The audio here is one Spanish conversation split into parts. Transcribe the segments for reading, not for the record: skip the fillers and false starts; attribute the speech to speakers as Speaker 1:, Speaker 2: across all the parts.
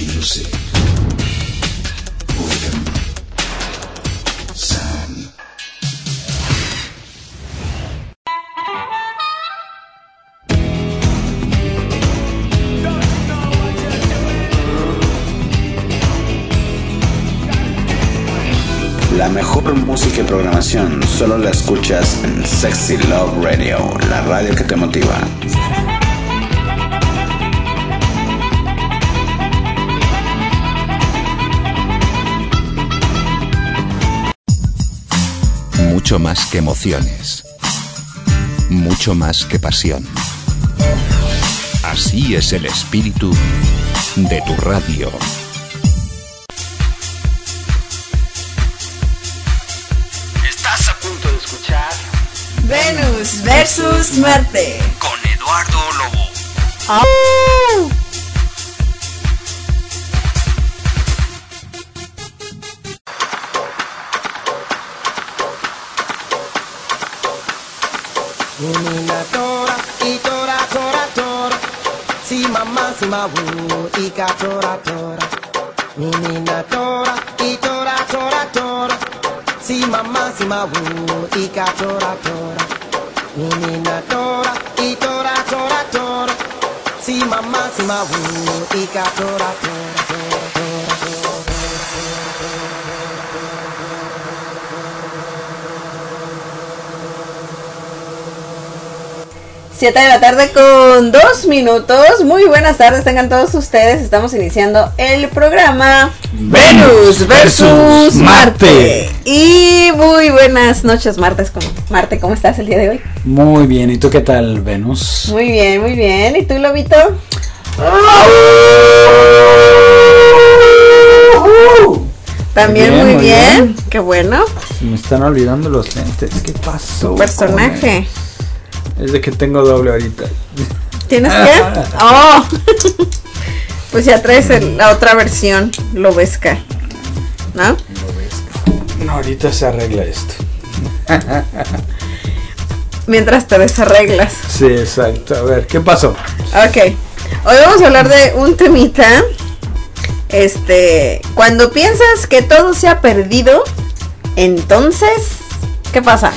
Speaker 1: Music. Rhythm. Sound. La mejor música y programación solo la escuchas en Sexy Love Radio, la radio que te motiva.
Speaker 2: Mucho más que emociones, mucho más que pasión. Así es el espíritu de tu radio.
Speaker 3: Estás a punto de escuchar
Speaker 4: Venus versus Marte
Speaker 3: con Eduardo Lobo.
Speaker 4: ¡Oh!
Speaker 5: Nina tora, y tora, tora, tora. Si mamá, si mabu, y ka tora, tora. Nina tora, y tora, tora, tora. Si mamá, si mabu, y ka tora, tora. Nina tora, y tora, tora, tora. Si mamá, si mabu, y ka tora, tora, tora, tora, tora.
Speaker 4: 7 de la tarde con 2 minutos. Muy buenas tardes, tengan todos ustedes. Estamos iniciando el programa Venus versus Marte. Y muy buenas noches, Marte, ¿cómo estás el día de hoy?
Speaker 6: Muy bien, ¿y tú qué tal, Venus?
Speaker 4: Muy bien, muy bien. ¿Y tú, Lobito? También muy bien. Qué bueno.
Speaker 6: Se me están olvidando los lentes. ¿Qué pasó?
Speaker 4: Personaje.
Speaker 6: Es de que tengo doble ahorita.
Speaker 4: ¿Tienes qué? Oh. Pues ya traes la otra versión, Lobesca, ¿no?
Speaker 6: No, ahorita se arregla esto.
Speaker 4: Mientras te desarreglas.
Speaker 6: Sí, exacto. A ver, ¿qué pasó?
Speaker 4: Ok. Hoy vamos a hablar de un temita. Cuando piensas que todo se ha perdido, entonces, ¿qué pasa?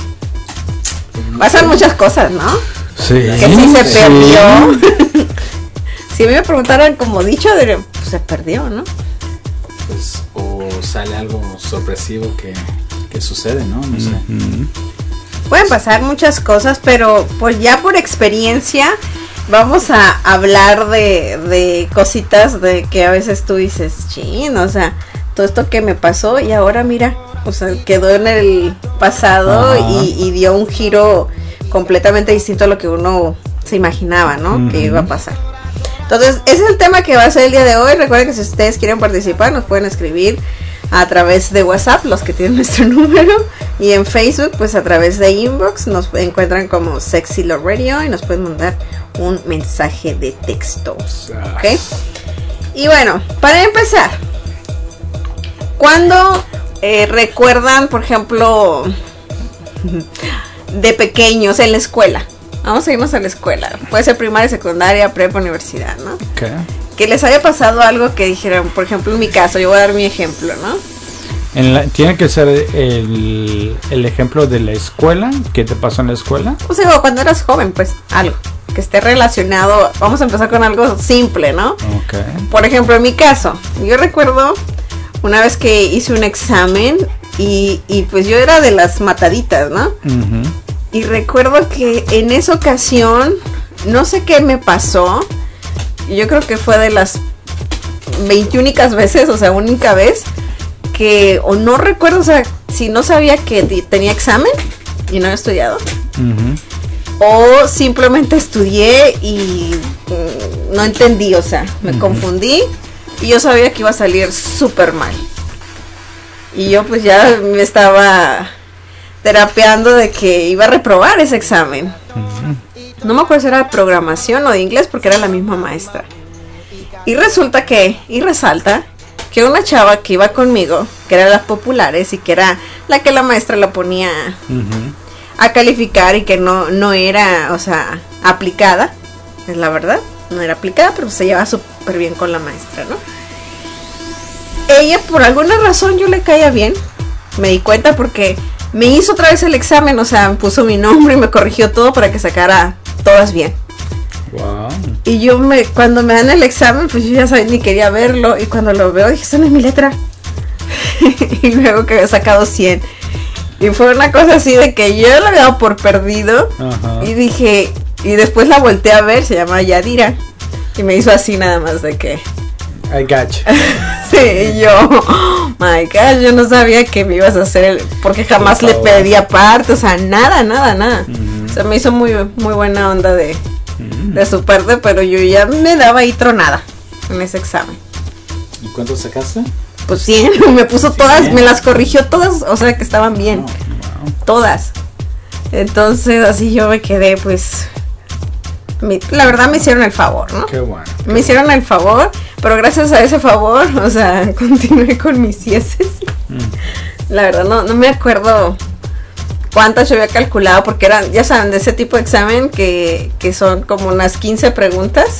Speaker 4: Pasan muchas cosas, ¿no?
Speaker 6: Sí.
Speaker 4: Que sí se perdió. Si a mí me preguntaran como dicho, diría, pues se perdió, ¿no?
Speaker 7: Pues, o sale algo sorpresivo que sucede, ¿no? No sé.
Speaker 4: Pueden pasar muchas cosas, pero pues ya por experiencia vamos a hablar de cositas de que a veces tú dices, chin, o sea, todo esto que me pasó y ahora mira, o sea, quedó en el pasado y dio un giro completamente distinto a lo que uno se imaginaba, ¿no? Que iba a pasar. Entonces, ese es el tema que va a ser el día de hoy. Recuerden que si ustedes quieren participar, nos pueden escribir a través de WhatsApp, los que tienen nuestro número, y en Facebook, pues a través de inbox, nos encuentran como Sexy Love Radio y nos pueden mandar un mensaje de texto, ¿ok? Y bueno, para empezar, ¿cuándo recuerdan, por ejemplo, de pequeños en la escuela? Vamos a irnos a la escuela. Puede ser primaria, secundaria, prepa, universidad, ¿no?
Speaker 6: Okay.
Speaker 4: Que les haya pasado algo que dijeran, por ejemplo, en mi caso, yo voy a dar mi ejemplo, ¿no?
Speaker 6: Tiene que ser el ejemplo de la escuela. ¿Qué te pasó en la escuela?
Speaker 4: O sea, cuando eras joven, pues, algo que esté relacionado. Vamos a empezar con algo simple, ¿no?
Speaker 6: Okay.
Speaker 4: Por ejemplo, en mi caso, yo recuerdo una vez que hice un examen y pues yo era de las mataditas, ¿no? Y recuerdo que en esa ocasión, no sé qué me pasó, yo creo que fue de las 21 veces, o sea, única vez, que, o no recuerdo, o sea, si no sabía que tenía examen y no había estudiado, o simplemente estudié y no entendí, o sea, me confundí y yo sabía que iba a salir súper mal. Y yo pues ya me estaba terapeando de que iba a reprobar ese examen. No me acuerdo si era de programación o de inglés porque era la misma maestra. Y resalta que una chava que iba conmigo, que era de las populares y que era la que la maestra la ponía a calificar y que no era, o sea, aplicada, es la verdad, no era aplicada, pero se llevaba súper bien con la maestra, ¿no? Ella, por alguna razón, yo le caía bien. Me di cuenta porque me hizo otra vez el examen, o sea, me puso mi nombre y me corrigió todo para que sacara todas bien.
Speaker 6: Wow.
Speaker 4: Y yo cuando me dan el examen, pues yo ya sabía, ni quería verlo. Y cuando lo veo, dije, esta no es mi letra. Y luego que había sacado 100. Y fue una cosa así de que yo lo había dado por perdido. Ajá. Y dije, y después la volteé a ver, se llama Yadira. Y me hizo así nada más de que...
Speaker 6: I got you.
Speaker 4: Sí, y yo, oh my God, yo no sabía que me ibas a hacer porque jamás le pedí aparte, o sea, nada. O sea, me hizo muy buena onda de su parte, pero yo ya me daba ahí tronada en ese examen.
Speaker 7: ¿Y cuánto sacaste?
Speaker 4: Pues 100, me puso 100. Todas, me las corrigió todas, o sea, que estaban bien, todas. Entonces, así yo me quedé, pues... la verdad me hicieron el favor, ¿no?
Speaker 6: Qué bueno.
Speaker 4: Me hicieron el favor, pero gracias a ese favor, o sea, continué con mis cieses. La verdad no me acuerdo cuántas yo había calculado, porque eran, ya saben, de ese tipo de examen que son como unas 15 preguntas.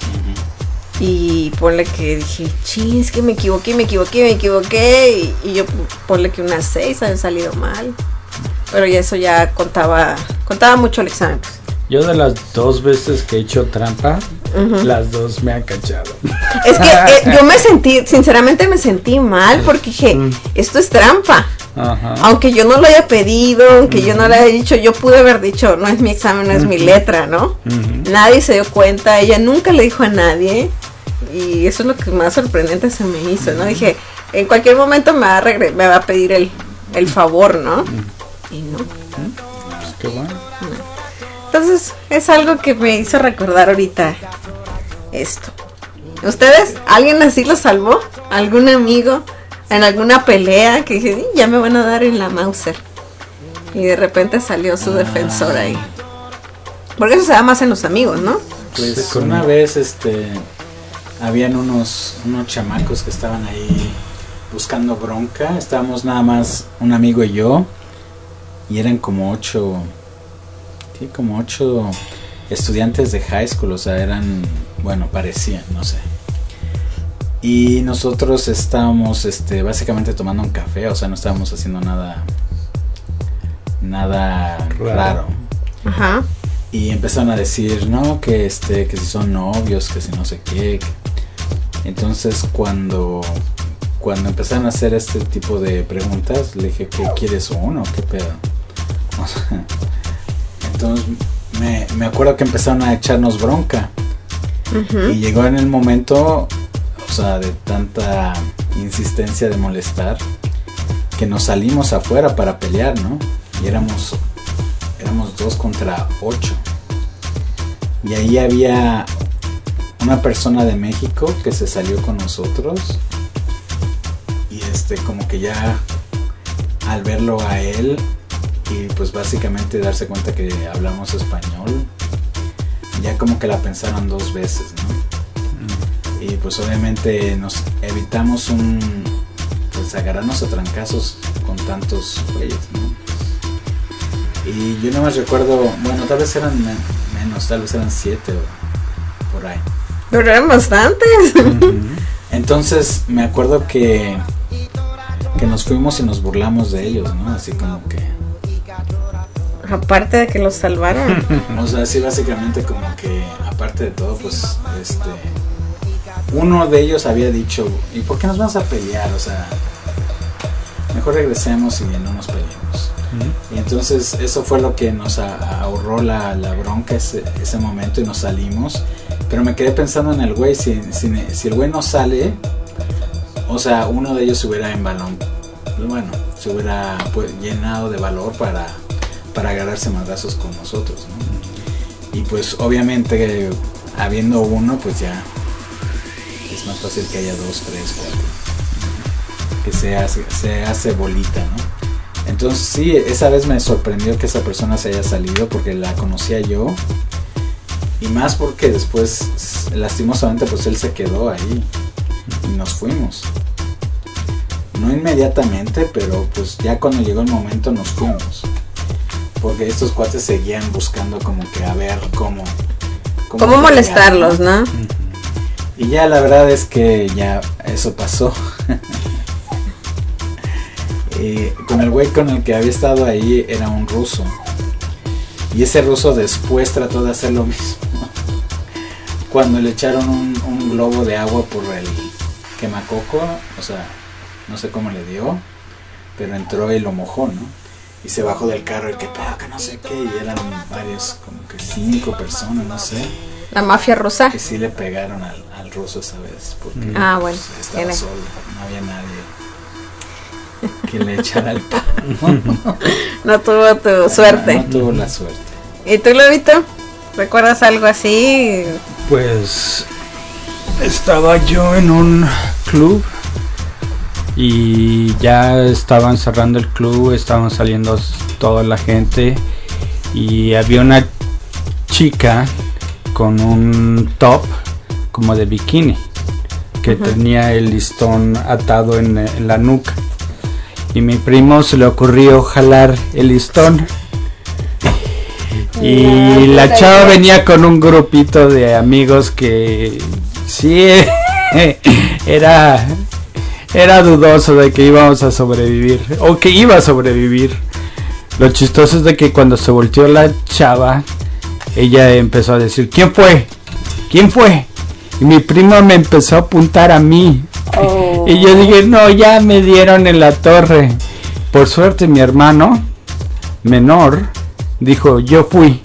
Speaker 4: Y ponle que dije, es que me equivoqué. Y yo ponle que unas 6 habían salido mal. Pero ya eso ya contaba mucho el examen, pues.
Speaker 6: Yo de las 2 veces que he hecho trampa, las 2 me han cachado.
Speaker 4: Es que yo sinceramente me sentí mal porque dije, esto es trampa. Ajá. Aunque yo no lo haya pedido, aunque yo no le haya dicho, yo pude haber dicho, no es mi examen, no es mi letra, ¿no? Nadie se dio cuenta, ella nunca le dijo a nadie. Y eso es lo que más sorprendente se me hizo, ¿no? Dije, en cualquier momento me va a pedir el favor, ¿no? Y no.
Speaker 6: Pues qué bueno.
Speaker 4: Entonces, es algo que me hizo recordar ahorita esto. ¿Ustedes? ¿Alguien así lo salvó? ¿Algún amigo? ¿En alguna pelea? Que dije, ya me van a dar en la Mauser. Y de repente salió su defensor ahí. Porque eso se da más en los amigos, ¿no?
Speaker 7: Pues una vez, habían unos chamacos que estaban ahí buscando bronca. Estábamos nada más un amigo y yo. Y eran como 8 estudiantes de high school, o sea, parecían, no sé. Y nosotros estábamos, básicamente tomando un café, o sea, no estábamos haciendo nada raro. Ajá. Y empezaron a decir, no, que si son novios, que si no sé qué. Entonces, cuando empezaron a hacer este tipo de preguntas, le dije, ¿qué quieres uno? ¿Qué pedo? O sea, entonces me acuerdo que empezaron a echarnos bronca. Y llegó en el momento, o sea, de tanta insistencia de molestar, que nos salimos afuera para pelear, ¿no? Y éramos 2 contra 8. Y ahí había una persona de México que se salió con nosotros. Y como que ya al verlo a él y pues básicamente darse cuenta que hablamos español, ya como que la pensaron 2 veces, ¿no? Y pues obviamente nos evitamos agarrarnos a trancazos con tantos güeyes, ¿no? Y yo no más recuerdo, tal vez eran menos, tal vez eran 7 o por ahí.
Speaker 4: Pero eran bastantes.
Speaker 7: Entonces me acuerdo que nos fuimos y nos burlamos de ellos, ¿no? Así como que...
Speaker 4: Aparte de que los salvaron.
Speaker 7: O sea, sí, básicamente como que, aparte de todo, pues, uno de ellos había dicho, ¿y por qué nos vamos a pelear? O sea, mejor regresemos y no nos peleemos. Y entonces eso fue lo que nos ahorró la bronca ese momento, y nos salimos. Pero me quedé pensando en el güey, si el güey no sale, o sea, uno de ellos se hubiera se hubiera llenado de valor para agarrarse madrazos con nosotros, ¿no? Y pues obviamente habiendo uno, pues ya es más fácil que haya 2, 3, 4, que se hace bolita, ¿no? Entonces sí, esa vez me sorprendió que esa persona se haya salido, porque la conocía yo, y más porque después lastimosamente pues él se quedó ahí y nos fuimos. No inmediatamente, pero pues ya cuando llegó el momento nos fuimos, porque estos cuates seguían buscando como que a ver cómo
Speaker 4: cómo molestarlos, ¿no?
Speaker 7: Y ya la verdad es que ya eso pasó. Con el güey con el que había estado ahí era un ruso. Y ese ruso después trató de hacer lo mismo. Cuando le echaron un globo de agua por el quemacoco, o sea, no sé cómo le dio, pero entró y lo mojó, ¿no? Y se bajó del carro y que pedo, que no sé qué, y eran varios, como que 5 personas, no sé.
Speaker 4: La mafia rusa.
Speaker 7: Que sí le pegaron al ruso esa vez, porque
Speaker 4: bueno,
Speaker 7: pues, estaba solo, no había nadie que le echara el palo.
Speaker 4: No tuvo tu suerte.
Speaker 7: No tuvo la suerte.
Speaker 4: ¿Y tú, Lobito? ¿Recuerdas algo así?
Speaker 6: Pues estaba yo en un club y ya estaban cerrando el club, estaban saliendo toda la gente y había una chica con un top como de bikini que tenía el listón atado en la nuca, y mi primo se le ocurrió jalar el listón y la chava venía con un grupito de amigos que sí era dudoso de que íbamos a sobrevivir o que iba a sobrevivir. Lo chistoso es de que cuando se volteó la chava, ella empezó a decir, ¿quién fue? ¿Quién fue? Y mi primo me empezó a apuntar a mí. Y yo dije, no, ya me dieron en la torre. Por suerte mi hermano menor dijo, yo fui.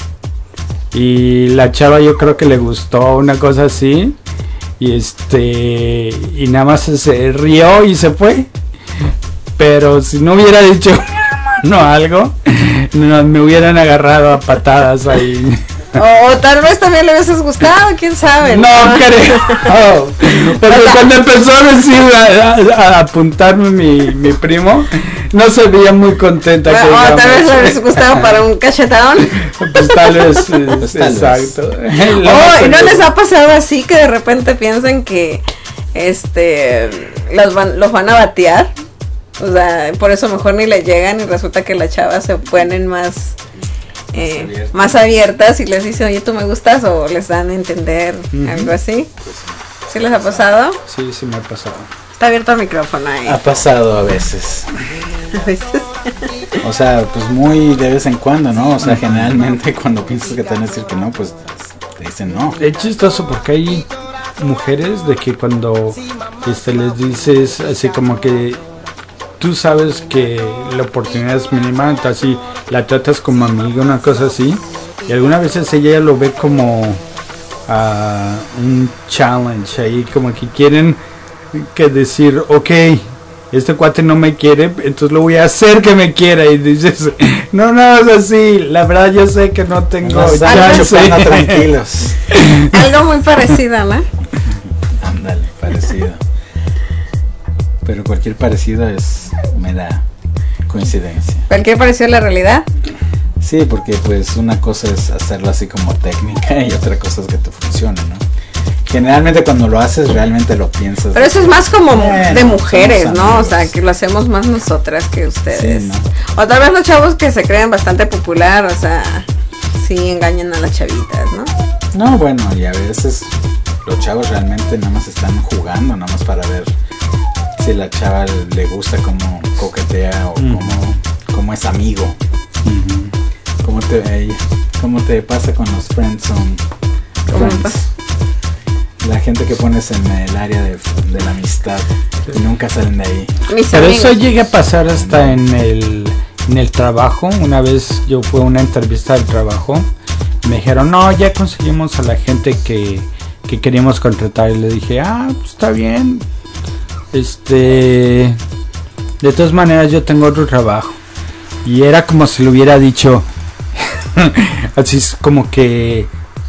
Speaker 6: Y la chava yo creo que le gustó una cosa así. Y nada más se rió y se fue. Pero si no hubiera dicho mi hermano algo, no, me hubieran agarrado a patadas ahí.
Speaker 4: O tal vez también le hubieses gustado, quién sabe.
Speaker 6: No creo. Pero cuando empezó a decir a apuntarme mi primo, no se veía muy contenta.
Speaker 4: O tal vez le hubiese gustado para un cachetón.
Speaker 6: Pues tal vez, exacto.
Speaker 4: ¿Y no les ha pasado así que de repente piensan que los van a batear? O sea, por eso mejor ni le llegan y resulta que las chavas se ponen más abiertas y les dicen, oye, tú me gustas, o les dan a entender algo así. ¿Sí les ha pasado?
Speaker 6: Sí, sí me ha pasado.
Speaker 4: Está abierto el micrófono ahí.
Speaker 7: Ha pasado a veces.
Speaker 4: A veces.
Speaker 7: O sea, pues muy de vez en cuando, ¿no? O sea, generalmente cuando piensas que te van a decir que no, pues te dicen no.
Speaker 6: Es chistoso porque hay mujeres de que cuando les dices así como que tú sabes que la oportunidad es mínima, entonces así la tratas como amiga, una cosa así, y algunas veces ella lo ve como un challenge ahí, como que quieren que decir, ok, este cuate no me quiere, entonces lo voy a hacer que me quiera, y dices, no es así, la verdad yo sé que no tengo chance.
Speaker 7: Tranquilos.
Speaker 4: Algo muy parecido, ¿no?
Speaker 7: Ándale, parecido. Pero cualquier parecido es mera coincidencia.
Speaker 4: ¿Cualquier parecido a la realidad?
Speaker 7: Sí, porque pues una cosa es hacerlo así como técnica y otra cosa es que te funcione, ¿no? Generalmente cuando lo haces realmente lo piensas.
Speaker 4: Pero eso es más como de mujeres, ¿no? O sea, que lo hacemos más nosotras que ustedes.
Speaker 7: Sí, ¿no?
Speaker 4: O tal vez los chavos que se creen bastante popular, o sea, sí engañan a las chavitas, ¿no?
Speaker 7: No, bueno, y a veces los chavos realmente nada más están jugando, nada más para ver si la chava le gusta como coquetea o como es amigo. ¿Cómo te pasa con los friendzone?
Speaker 4: ¿Cómo me pasa?
Speaker 7: La gente que pones en el área de la amistad y nunca salen de ahí.
Speaker 6: Pero eso llega a pasar hasta en el trabajo. Una vez yo fui a una entrevista del trabajo, me dijeron, no, ya conseguimos a la gente que queríamos contratar, y le dije, pues está bien. De todas maneras yo tengo otro trabajo. Y era como si le hubiera dicho así, es como que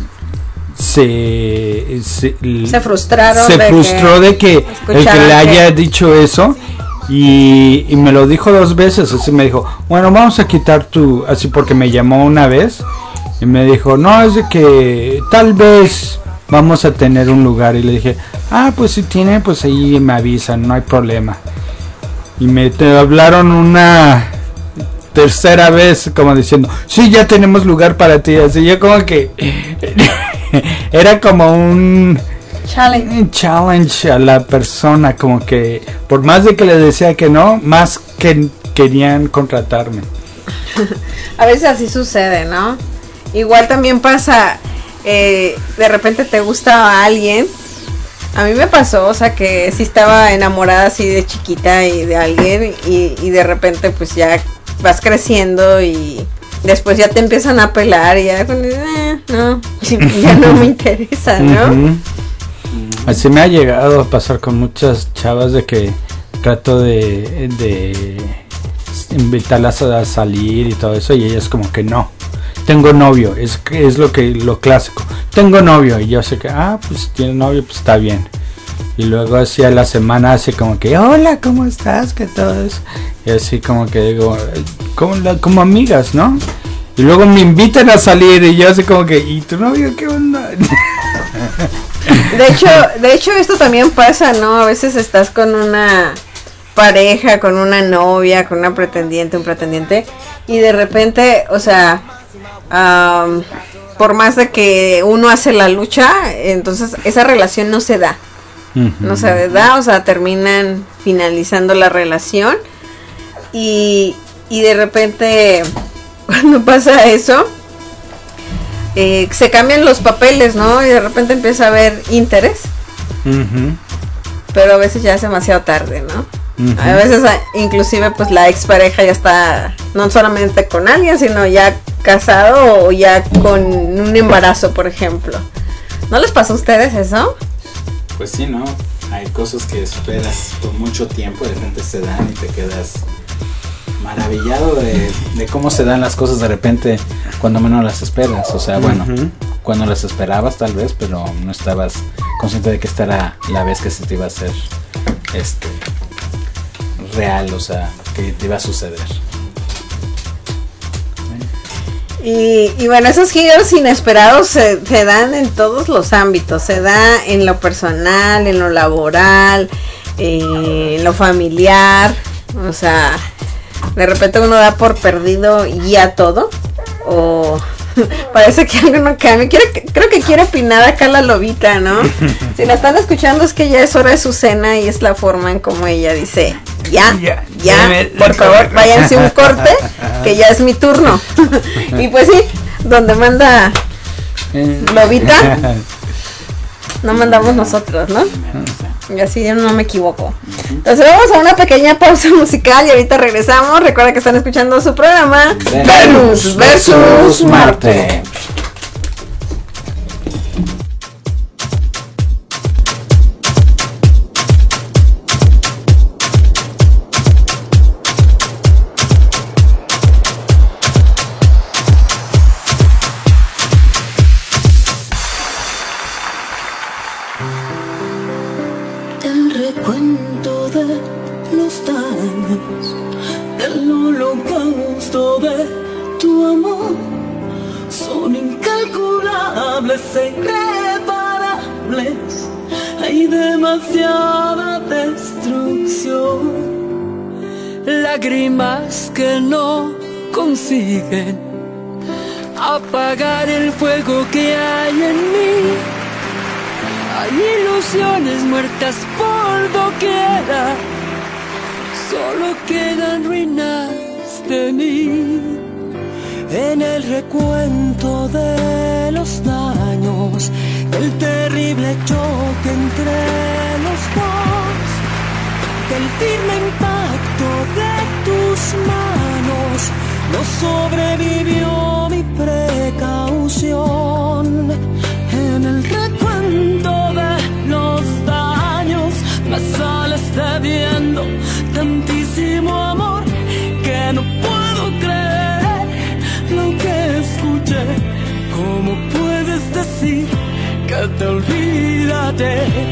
Speaker 6: se
Speaker 4: frustraron,
Speaker 6: se frustró de que el que le haya dicho eso, y me lo dijo 2 veces. Así me dijo, bueno, vamos a quitar tu, así, porque me llamó una vez y me dijo, no, es de que tal vez vamos a tener un lugar. Y le dije, pues si tiene, pues ahí me avisan, no hay problema. Y me hablaron una tercera vez como diciendo, sí, ya tenemos lugar para ti. Así yo como que era como un challenge a la persona, como que por más de que les decía que no, más que querían contratarme.
Speaker 4: A veces así sucede, ¿no? Igual también pasa, de repente te gusta a alguien. A mí me pasó, o sea, que sí estaba enamorada así de chiquita y de alguien y de repente pues ya vas creciendo y después ya te empiezan a pelar y ya no, ya no me interesa, ¿no?
Speaker 6: Uh-huh. Así me ha llegado a pasar con muchas chavas de que trato de invitarlas a salir y todo eso y ellas como que no. Tengo novio, es lo clásico. Tengo novio y yo sé que pues tiene novio, pues está bien. Y luego así a la semana así como que hola, ¿cómo estás? ¿Qué todo eso? Y así como que digo, como amigas, ¿no? Y luego me invitan a salir y yo así como que, ¿y tu novio qué onda?
Speaker 4: De hecho esto también pasa, ¿no? A veces estás con una pareja, con una novia, con una pretendiente, un pretendiente y de repente, o sea, por más de que uno hace la lucha, entonces esa relación no se da. Uh-huh. No se da, o sea, terminan finalizando la relación y de repente cuando pasa eso se cambian los papeles, ¿no? Y de repente empieza a haber interés. Uh-huh. Pero a veces ya es demasiado tarde, ¿no? Uh-huh. A veces inclusive pues la expareja ya está no solamente con alguien, sino ya casado o ya con un embarazo, por ejemplo. ¿No les pasó a ustedes eso?
Speaker 7: Pues sí, ¿no? Hay cosas que esperas por mucho tiempo, de repente se dan y te quedas maravillado de cómo se dan las cosas de repente cuando menos las esperas. O sea, bueno, uh-huh, cuando las esperabas tal vez, pero no estabas consciente de que esta era la vez que se te iba a hacer real, o sea, que te iba a suceder.
Speaker 4: Y bueno, esos giros inesperados se dan en todos los ámbitos, se da en lo personal, en lo laboral, en lo familiar, o sea, de repente uno da por perdido ya todo, o parece que algo no cambia. Creo que quiere opinar acá la lobita, ¿no? Si la están escuchando es que ya es hora de su cena y es la forma en como ella dice, ya, por favor, váyanse un corte, que ya es mi turno. Y pues sí, donde manda lobita, no mandamos nosotros, ¿no? Y así yo no me equivoco. Entonces vamos a una pequeña pausa musical y ahorita regresamos. Recuerda que están escuchando su programa Venus versus Marte.
Speaker 8: Lágrimas que no consiguen apagar el fuego que hay en mí. Hay ilusiones muertas por doquiera, solo quedan ruinas de mí. En el recuento de los daños, del terrible choque entre los dos, del firme impacto de tus manos, no sobrevivió mi precaución. En el recuento de los daños me sales debiendo tantísimo amor que no puedo creer lo que escuché. ¿Cómo puedes decir que te olvidaste?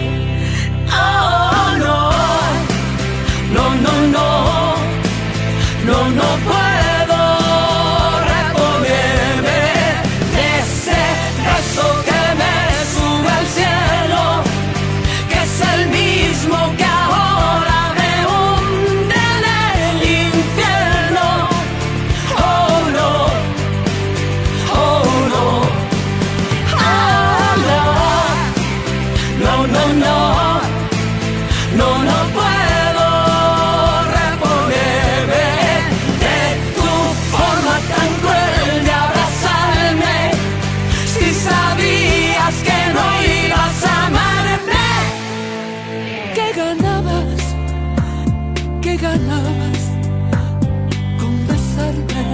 Speaker 8: Oh, no. No, no, no, no, no puedo reponerme de ese beso que me sube al cielo, que es el mismo que ahora me hunde en el infierno. Oh no, oh no, oh. no puedo reponerme de tu forma tan cruel de abrazarme. Si sabías que no ibas a amarme, ¿qué ganabas con besarme?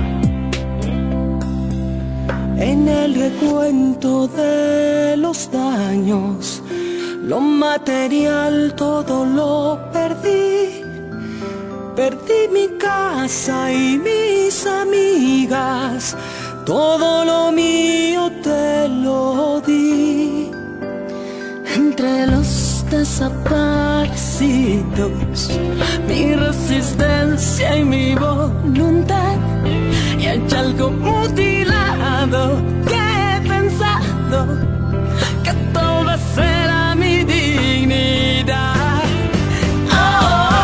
Speaker 8: En el recuento de los daños, lo material todo lo perdí. Perdí mi casa y mis amigas, todo lo mío te lo di. Entre los desaparecidos, mi resistencia y mi voluntad, y hay algo mutilado que he pensado que tal vez será mi dignidad. Oh,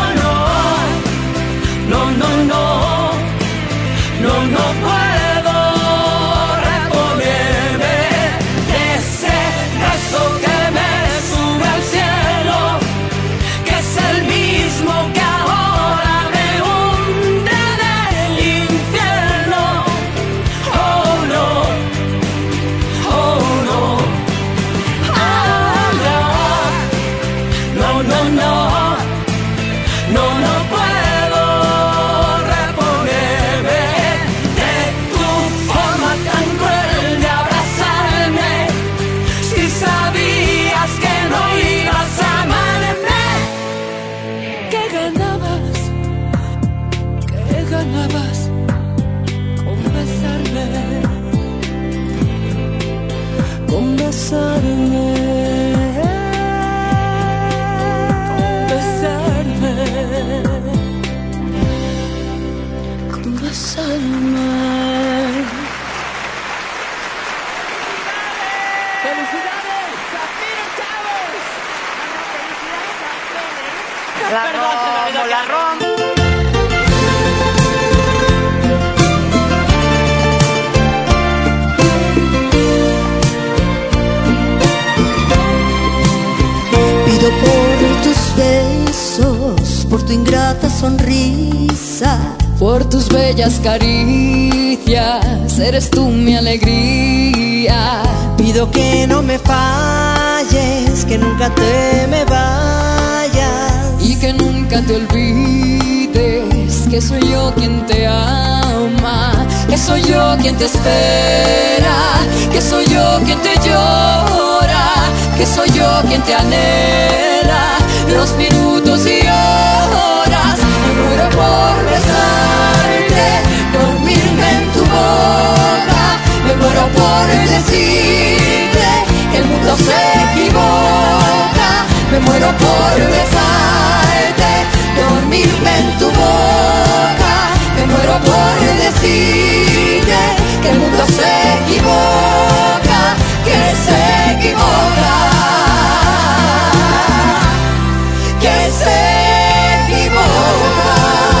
Speaker 8: no puedo reponerme de ese beso que me sube al cielo, que es el mismo que ahora me hunde en el infierno. Oh no, oh no, oh no, no puedo reponerme de tu forma tan cruel de abrazarme. Si sabías que no ibas a amarme, ¿qué ganabas con besarme? Con besarme.
Speaker 9: La Rom.
Speaker 10: Pido por tus besos, por tu ingrata sonrisa,
Speaker 8: por tus bellas caricias, eres tú mi alegría.
Speaker 10: pido que no me falles, que nunca te me vayas
Speaker 8: y que nunca te olvides que soy yo quien te ama, que soy yo quien te espera, que soy yo quien te llora, que soy yo quien te anhela los minutos y horas. Me muero por besarte, dormirme en tu boca, me muero por decirte que el mundo se equivoca, me muero por besarte, dormirme en tu boca, me muero por decirte que el mundo se equivoca, que se equivoca, que se equivoca.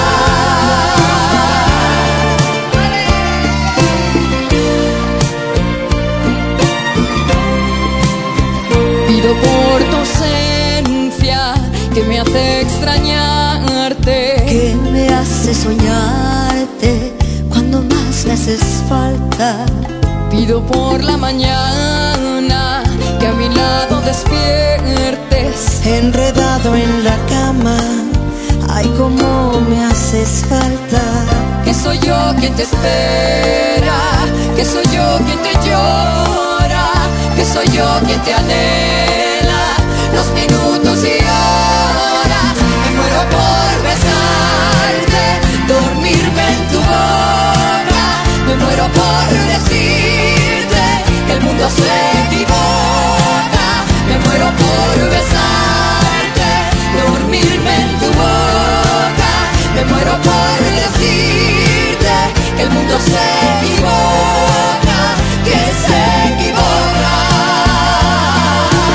Speaker 8: Pido por tu ausencia que me hace extrañarte,
Speaker 10: que me hace soñarte cuando más me haces falta.
Speaker 8: Pido por la mañana que a mi lado despiertes,
Speaker 10: enredado en la cama, ay cómo me haces falta.
Speaker 8: Que soy yo quien te espera, que soy yo quien te llora, que soy yo quien te anhela los minutos y horas. Me muero por besarte, dormirme en tu boca, me muero por decirte que el mundo se equivoca, me muero por besarte, dormirme en tu boca, me muero por decirte que el mundo se equivoca, que se equivoca.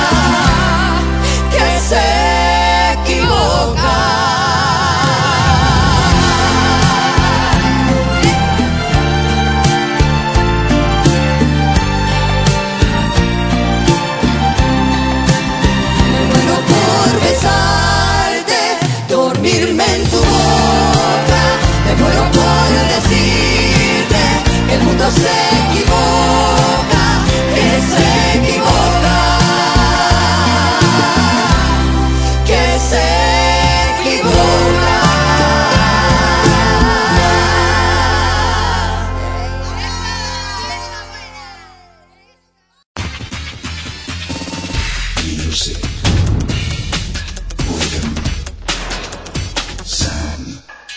Speaker 2: music. Boredom. Sound.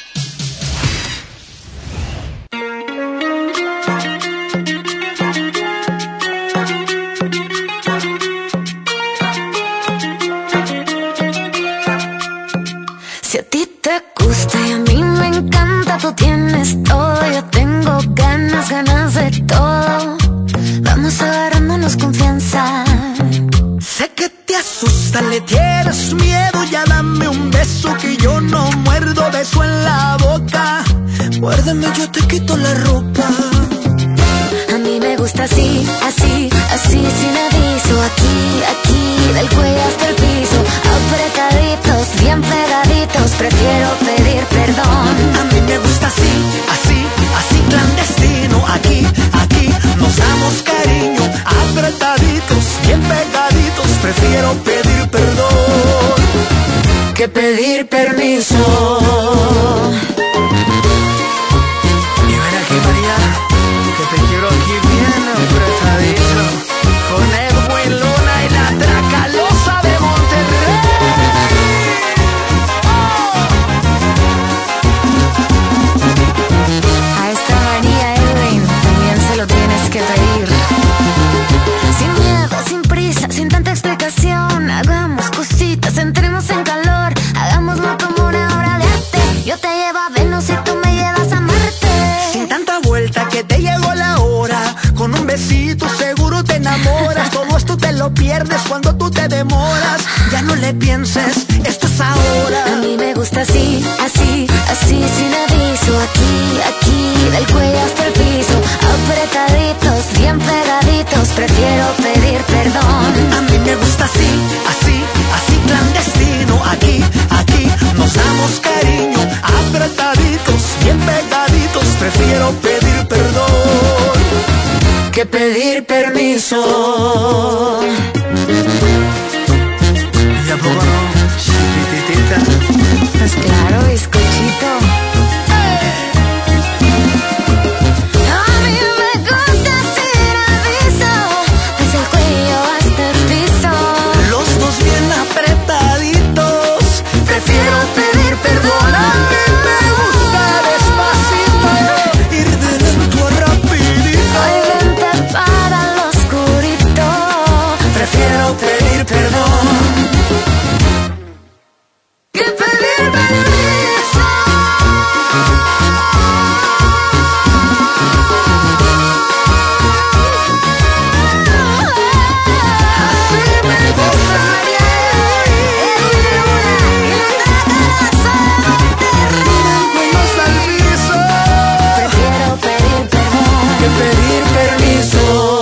Speaker 9: Si a ti te gusta y a mí me encanta, tú tienes todo, yo tengo ganas de todo. Vamos agarrándonos confianza.
Speaker 5: Sé que te asusta, le tienes miedo, ya dame un beso que yo no muerdo, beso en la boca. Muérdeme, yo te quito la ropa.
Speaker 9: A mí me gusta así, así, así, sin aviso. Aquí, del cuello hasta el piso. Apretaditos, bien pegaditos, prefiero pedir perdón.
Speaker 5: A mí me gusta así, así, así clandestino. Aquí, nos damos cariño. Apretaditos, bien pegaditos, prefiero pedir perdón
Speaker 9: que pedir permiso.
Speaker 5: Y ven aquí, María, que te quiero aquí bien apretadito, con Edwin Luna y la Tracalosa de Monterrey.
Speaker 9: A esta María, Edwin, también se lo tienes que pedir. Sin miedo, sin prisa, sin tanta explicación. Hagamos cositas, entremos en calor. Hagámoslo como una obra de arte. Yo te llevo a Venus y tú me llevas a Marte.
Speaker 5: Sin tanta vuelta que te llegó la hora. Con un besito seguro te enamoras. Todo esto te lo pierdes cuando tú te demoras. Ya no le pienses, esto es ahora.
Speaker 9: A mí me gusta así, así, así, sin aviso. Aquí, del cuello hasta el piso. Apretaditos, bien pegaditos, prefiero pedir perdón.
Speaker 5: A mí me gusta así, así, así clandestino. Aquí, nos damos cariño. Apretaditos, bien pegaditos, prefiero pedir perdón
Speaker 9: que pedir permiso.
Speaker 5: ¿Ya probaron chiquitita?
Speaker 9: Pues claro, bizcochito. A mí me gusta sin aviso, desde el cuello hasta el piso.
Speaker 5: Los dos bien apretaditos, prefiero pedir perdón. A mí me gusta despacito, ir de lento a rapidito.
Speaker 9: Ay, vente para lo oscurito,
Speaker 5: prefiero pedir perdón
Speaker 9: que pedir permiso.
Speaker 5: Así me gusta, María, Edwin Luna y la Tracalosa de Monterrey. Manos al piso,
Speaker 9: Prefiero pedir perdón
Speaker 5: que pedir permiso.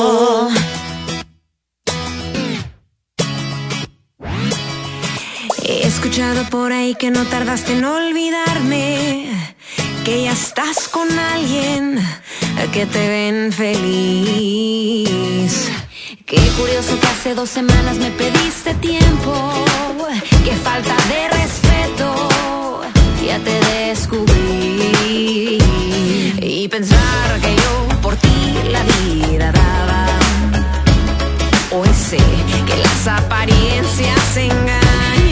Speaker 9: He escuchado por ahí que no tardaste en olvidarme, que ya estás con alguien que te ven feliz. Qué curioso que hace 2 semanas me pediste tiempo, qué falta de respeto, ya te descubrí. Y pensar que yo por ti la vida daba, hoy sé que las apariencias engañan.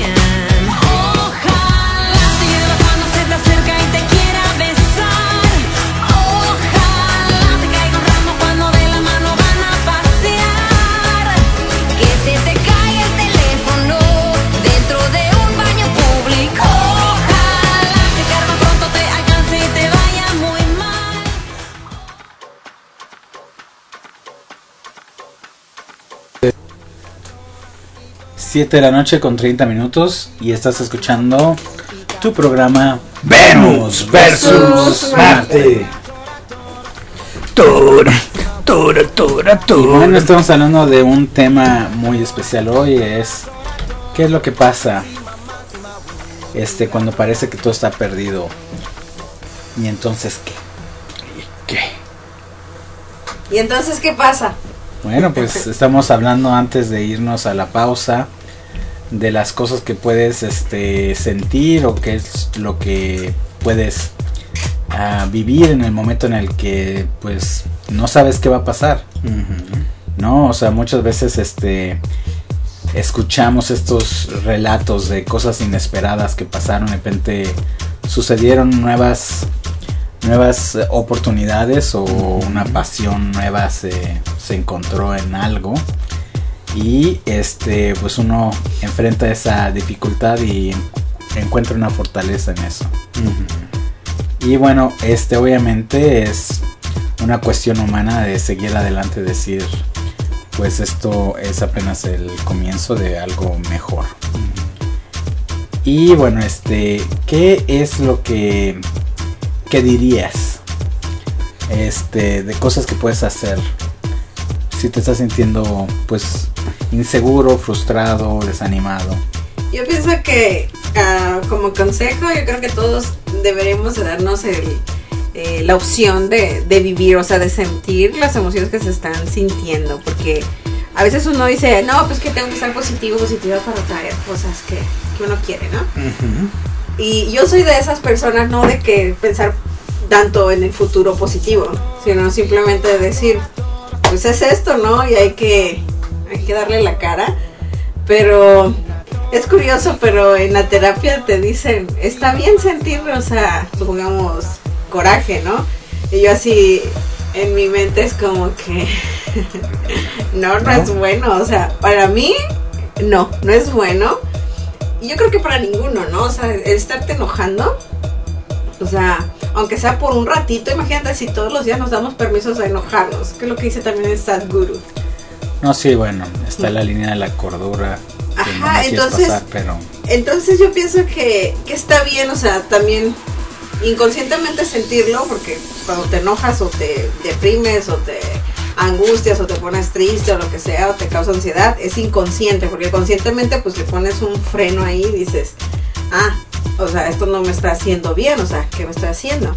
Speaker 9: Ojalá te llueva cuando se te acerca y te quiera besar. Ojalá te caiga un ramo cuando de la mano van a pasear. Que se te caiga el teléfono dentro de un baño público. Ojalá que karma pronto te alcance y te vaya muy mal.
Speaker 7: 7 de la noche con 30 minutos y estás escuchando tu programa Venus versus Marte. Y bueno, estamos hablando de un tema muy especial hoy, es ¿qué es lo que pasa cuando parece que todo está perdido? Y entonces ¿qué?
Speaker 4: ¿Y entonces qué pasa?
Speaker 7: Bueno, pues estamos hablando antes de irnos a la pausa de las cosas que puedes sentir o qué es lo que puedes vivir en el momento en el que pues no sabes qué va a pasar. No, o sea, muchas veces escuchamos estos relatos de cosas inesperadas que pasaron, de repente sucedieron nuevas oportunidades o una pasión nueva se encontró en algo y pues uno enfrenta esa dificultad y encuentra una fortaleza en eso. Y bueno, obviamente es una cuestión humana de seguir adelante, decir pues esto es apenas el comienzo de algo mejor. Y bueno, ¿qué es lo que dirías de cosas que puedes hacer si te estás sintiendo pues inseguro, frustrado, desanimado?
Speaker 4: Yo pienso que como consejo, yo creo que todos deberíamos de darnos la opción de vivir, o sea, de sentir las emociones que se están sintiendo, porque a veces uno dice, no, pues que tengo que estar positiva para traer cosas que uno quiere, ¿no? Y yo soy de esas personas, no de que pensar tanto en el futuro positivo, sino simplemente de decir, pues es esto, ¿no? Y hay que darle la cara. Pero es curioso, pero en la terapia te dicen, está bien sentir, o sea, supongamos coraje, ¿no? Y yo así, en mi mente es como que no es bueno, o sea, para mí no es bueno. Y yo creo que para ninguno, ¿no? O sea, el estarte enojando, o sea, aunque sea por un ratito, imagínate si todos los días nos damos permisos a enojarnos, que es lo que dice también el Sadhguru.
Speaker 7: No, sí, bueno, está la línea de la cordura.
Speaker 4: Ajá, entonces yo pienso que está bien, o sea, también inconscientemente sentirlo, porque cuando te enojas o te deprimes o te angustias o te pones triste o lo que sea o te causa ansiedad, es inconsciente, porque conscientemente pues le pones un freno ahí y dices, o sea, esto no me está haciendo bien, o sea, ¿qué me estoy haciendo?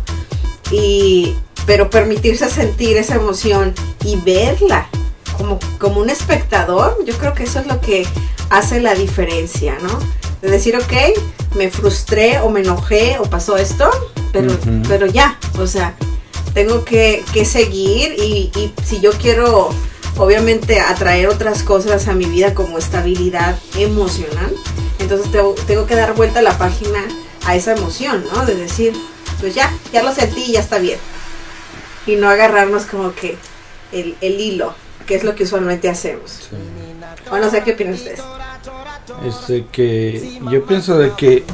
Speaker 4: Pero permitirse sentir esa emoción y verla como un espectador, yo creo que eso es lo que hace la diferencia, ¿no? De decir, ok, me frustré o me enojé o pasó esto, pero ya, o sea, tengo que seguir y si yo quiero, obviamente, atraer otras cosas a mi vida como estabilidad emocional, entonces tengo que dar vuelta a la página a esa emoción, ¿no? De decir, pues ya lo sentí y ya está bien. Y no agarrarnos como que el hilo, que es lo que usualmente hacemos. Sí. Bueno, no sé qué opinan ustedes.
Speaker 6: Que yo pienso de que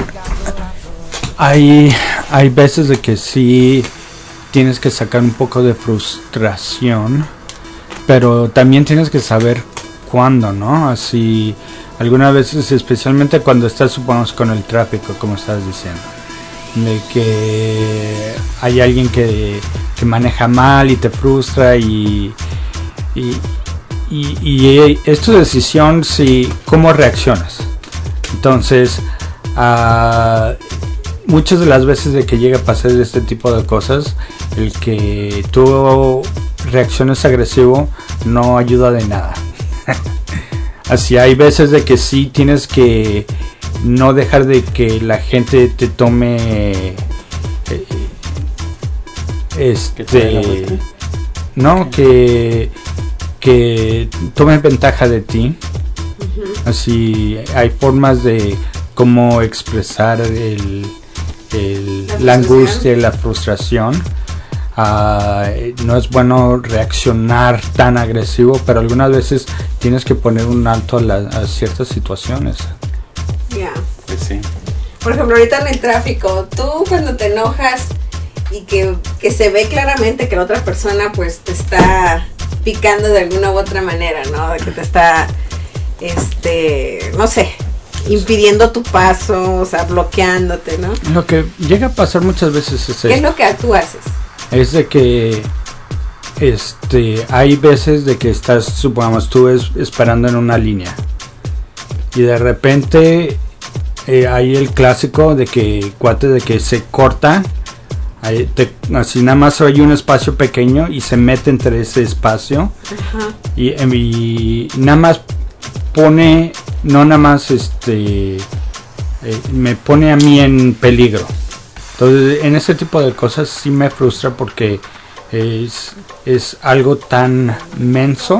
Speaker 6: hay veces de que sí tienes que sacar un poco de frustración, pero también tienes que saber cuándo, ¿no? Así, algunas veces, especialmente cuando estás, supongamos, con el tráfico, como estás diciendo, de que hay alguien que maneja mal y te frustra y es tu decisión cómo reaccionas. Entonces, muchas de las veces de que llega a pasar este tipo de cosas, el que tú reacciones agresivo no ayuda de nada. Así hay veces de que sí tienes que no dejar de que la gente te tome que tomen ventaja de ti. Así hay formas de cómo expresar la angustia y la frustración. No es bueno reaccionar tan agresivo, pero algunas veces tienes que poner un alto a ciertas situaciones.
Speaker 7: Pues sí.
Speaker 4: Por ejemplo, ahorita en el tráfico, tú cuando te enojas y que se ve claramente que la otra persona pues te está picando de alguna u otra manera, ¿no? De que te está, no sé, impidiendo tu paso, o sea, bloqueándote, ¿no?
Speaker 6: Lo que llega a pasar muchas veces es
Speaker 4: ¿qué es lo que tú haces?
Speaker 6: Es de que hay veces de que estás, supongamos, tú esperando en una línea y de repente hay el clásico de que se corta, así nada más hay un espacio pequeño y se mete entre ese espacio. Ajá. Y nada más pone, no nada más me pone a mí en peligro. Entonces en ese tipo de cosas sí me frustra porque es algo tan menso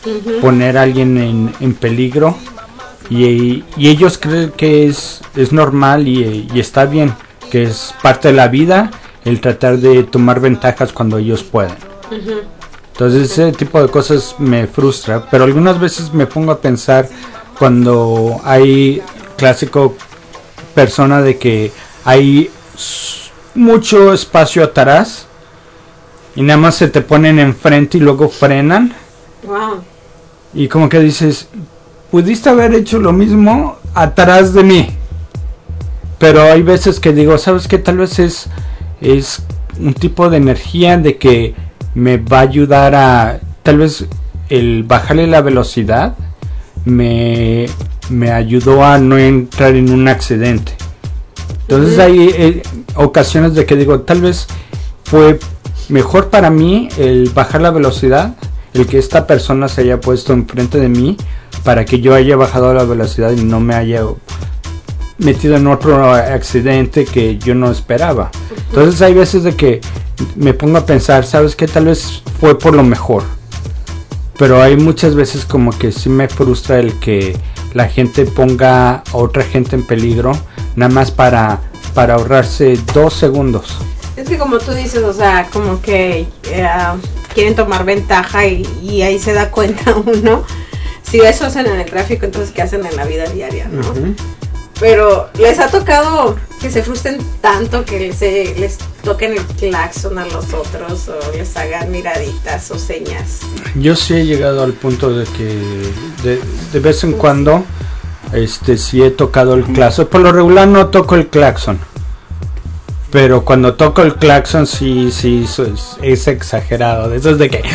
Speaker 6: poner a alguien en peligro, y ellos creen que es normal y está bien, que es parte de la vida el tratar de tomar ventajas cuando ellos pueden. Entonces ese tipo de cosas me frustra, pero algunas veces me pongo a pensar cuando hay clásico persona de que hay mucho espacio atrás y nada más se te ponen enfrente y luego frenan.
Speaker 4: Wow.
Speaker 6: Y como que dices, pudiste haber hecho lo mismo atrás de mí. Pero hay veces que digo, ¿sabes qué? Tal vez es un tipo de energía de que me va a ayudar a, tal vez el bajarle la velocidad me ayudó a no entrar en un accidente. Entonces hay ocasiones de que digo, tal vez fue mejor para mí el bajar la velocidad, el que esta persona se haya puesto enfrente de mí para que yo haya bajado la velocidad y no me haya metido en otro accidente que yo no esperaba. Entonces hay veces de que me pongo a pensar, ¿sabes qué? Tal vez fue por lo mejor, pero hay muchas veces como que sí me frustra el que la gente ponga a otra gente en peligro nada más para ahorrarse 2 segundos.
Speaker 4: Es que como tú dices, o sea, como que quieren tomar ventaja y ahí se da cuenta uno. Si eso hacen en el tráfico, entonces ¿qué hacen en la vida diaria, no? Pero les ha tocado que se frustren tanto que les toquen el claxon a los otros o les hagan miraditas o señas.
Speaker 6: Yo sí he llegado al punto de que de vez en cuando sí he tocado el claxon. Por lo regular no toco el claxon, pero cuando toco el claxon sí es exagerado. De eso es de que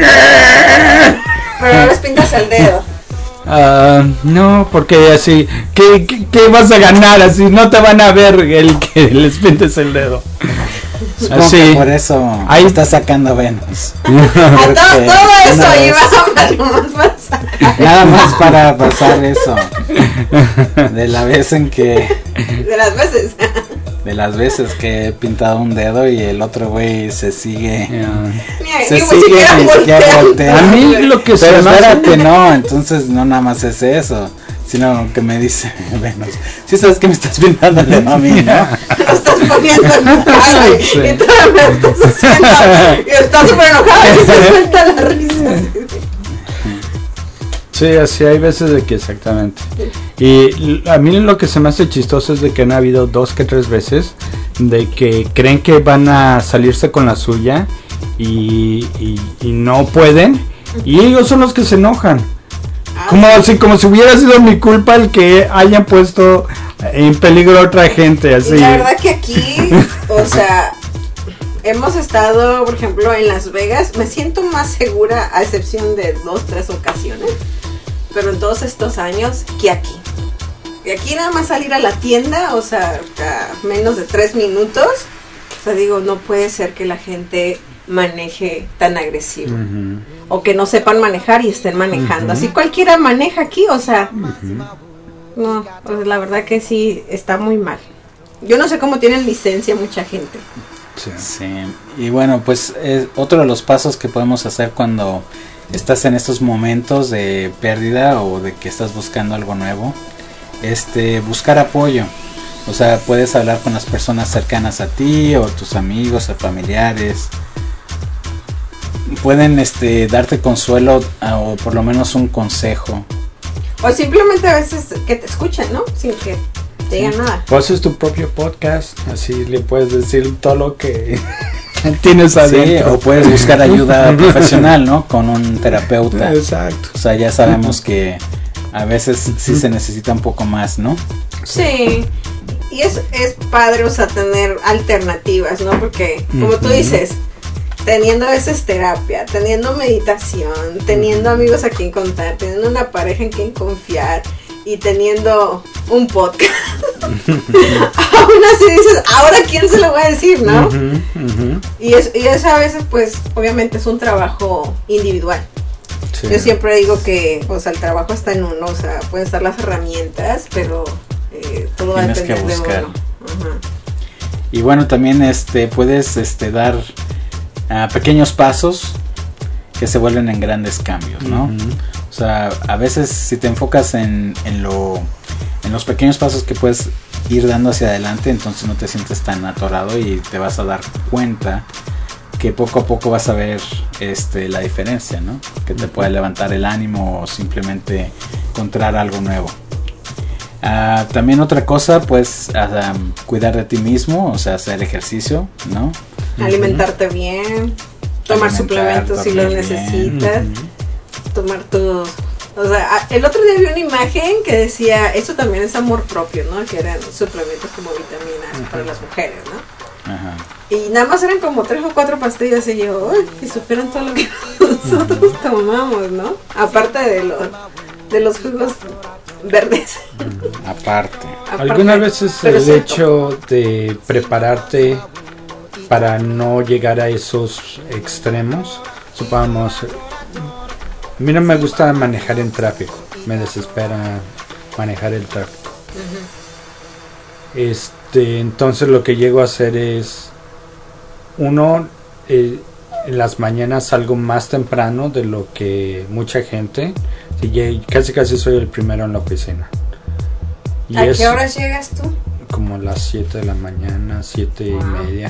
Speaker 4: pero no les pintas el dedo.
Speaker 6: No, porque así ¿qué vas a ganar? Así no te van a ver el que les pintes el dedo.
Speaker 7: Supongo que por eso ahí está sacando Venus.
Speaker 4: Todo eso iba
Speaker 7: nada más para pasar eso. De la vez en que de las veces que he pintado un dedo y el otro güey se sigue ni siquiera volteando.
Speaker 6: A mí lo que
Speaker 7: pero espérate, no, entonces no nada más es eso, sino que me dice Venus, si sabes que me estás pintando el dedo a mí, ¿no?
Speaker 4: Estás poniendo en tu cara y todavía me estás haciendo y estás súper enojada y se suelta la risa.
Speaker 6: Sí, así hay veces de que exactamente. Y a mí lo que se me hace chistoso es de que han habido 2 que 3 veces de que creen que van a salirse con la suya y no pueden, y ellos son los que se enojan. Como si hubiera sido mi culpa el que hayan puesto en peligro a otra gente, así.
Speaker 4: Y la verdad que aquí, o sea, hemos estado, por ejemplo, en Las Vegas. Me siento más segura, a excepción de 2-3 ocasiones, pero en todos estos años, que aquí. Y aquí nada más salir a la tienda, o sea, a menos de 3 minutos. O sea, digo, no puede ser que la gente maneje tan agresivo. O que no sepan manejar y estén manejando. Así cualquiera maneja aquí, o sea. No, pues la verdad que sí, está muy mal. Yo no sé cómo tienen licencia mucha gente.
Speaker 7: Sí. Y bueno, pues otro de los pasos que podemos hacer cuando estás en estos momentos de pérdida o de que estás buscando algo nuevo, buscar apoyo. O sea, puedes hablar con las personas cercanas a ti o tus amigos o familiares. Pueden darte consuelo o por lo menos un consejo.
Speaker 4: O simplemente a veces que te escuchen, ¿no? Sin que te digan nada.
Speaker 6: Pues es tu propio podcast, así le puedes decir todo lo que tienes adentro.
Speaker 7: Sí, o puedes buscar ayuda profesional, ¿no? Con un terapeuta.
Speaker 6: Exacto.
Speaker 7: O sea, ya sabemos que a veces sí se necesita un poco más, ¿no?
Speaker 4: Sí. Y es padre, o sea, tener alternativas, ¿no? Porque, como tú dices, teniendo a veces terapia, teniendo meditación, teniendo amigos a quien contar, teniendo una pareja en quien confiar y teniendo un podcast, aún así dices, ¿ahora quién se lo va a decir, no? Y eso a veces, pues, obviamente es un trabajo individual. Sí. Yo siempre digo que, o sea, el trabajo está en uno, o sea, pueden estar las herramientas, pero todo va a depender de uno.
Speaker 7: Y bueno, también puedes dar pequeños pasos que se vuelven en grandes cambios, ¿no? O sea, a veces si te enfocas en los pequeños pasos que puedes ir dando hacia adelante, entonces no te sientes tan atorado y te vas a dar cuenta que poco a poco vas a ver la diferencia, ¿no? Que te puede levantar el ánimo o simplemente encontrar algo nuevo. También otra cosa, pues cuidar de ti mismo, o sea, hacer ejercicio, ¿no?
Speaker 4: Alimentarte bien, tomar suplementos si los necesitas, tomar tus... O sea, el otro día vi una imagen que decía, eso también es amor propio, ¿no? Que eran suplementos como vitaminas para las mujeres, ¿no? Ajá. Y nada más eran como 3 o 4 pastillas y yo, uy, que superan todo lo que nosotros tomamos, ¿no? Aparte de los jugos verdes.
Speaker 7: Aparte.
Speaker 6: Algunas veces el hecho de prepararte para no llegar a esos extremos, supongamos, a mí no me gusta manejar en tráfico, me desespera manejar el tráfico. Entonces lo que llego a hacer es, en las mañanas salgo más temprano de lo que mucha gente, casi soy el primero en la oficina. Y
Speaker 4: ¿A qué horas llegas tú?
Speaker 6: Como a las 7 de la mañana, 7:30.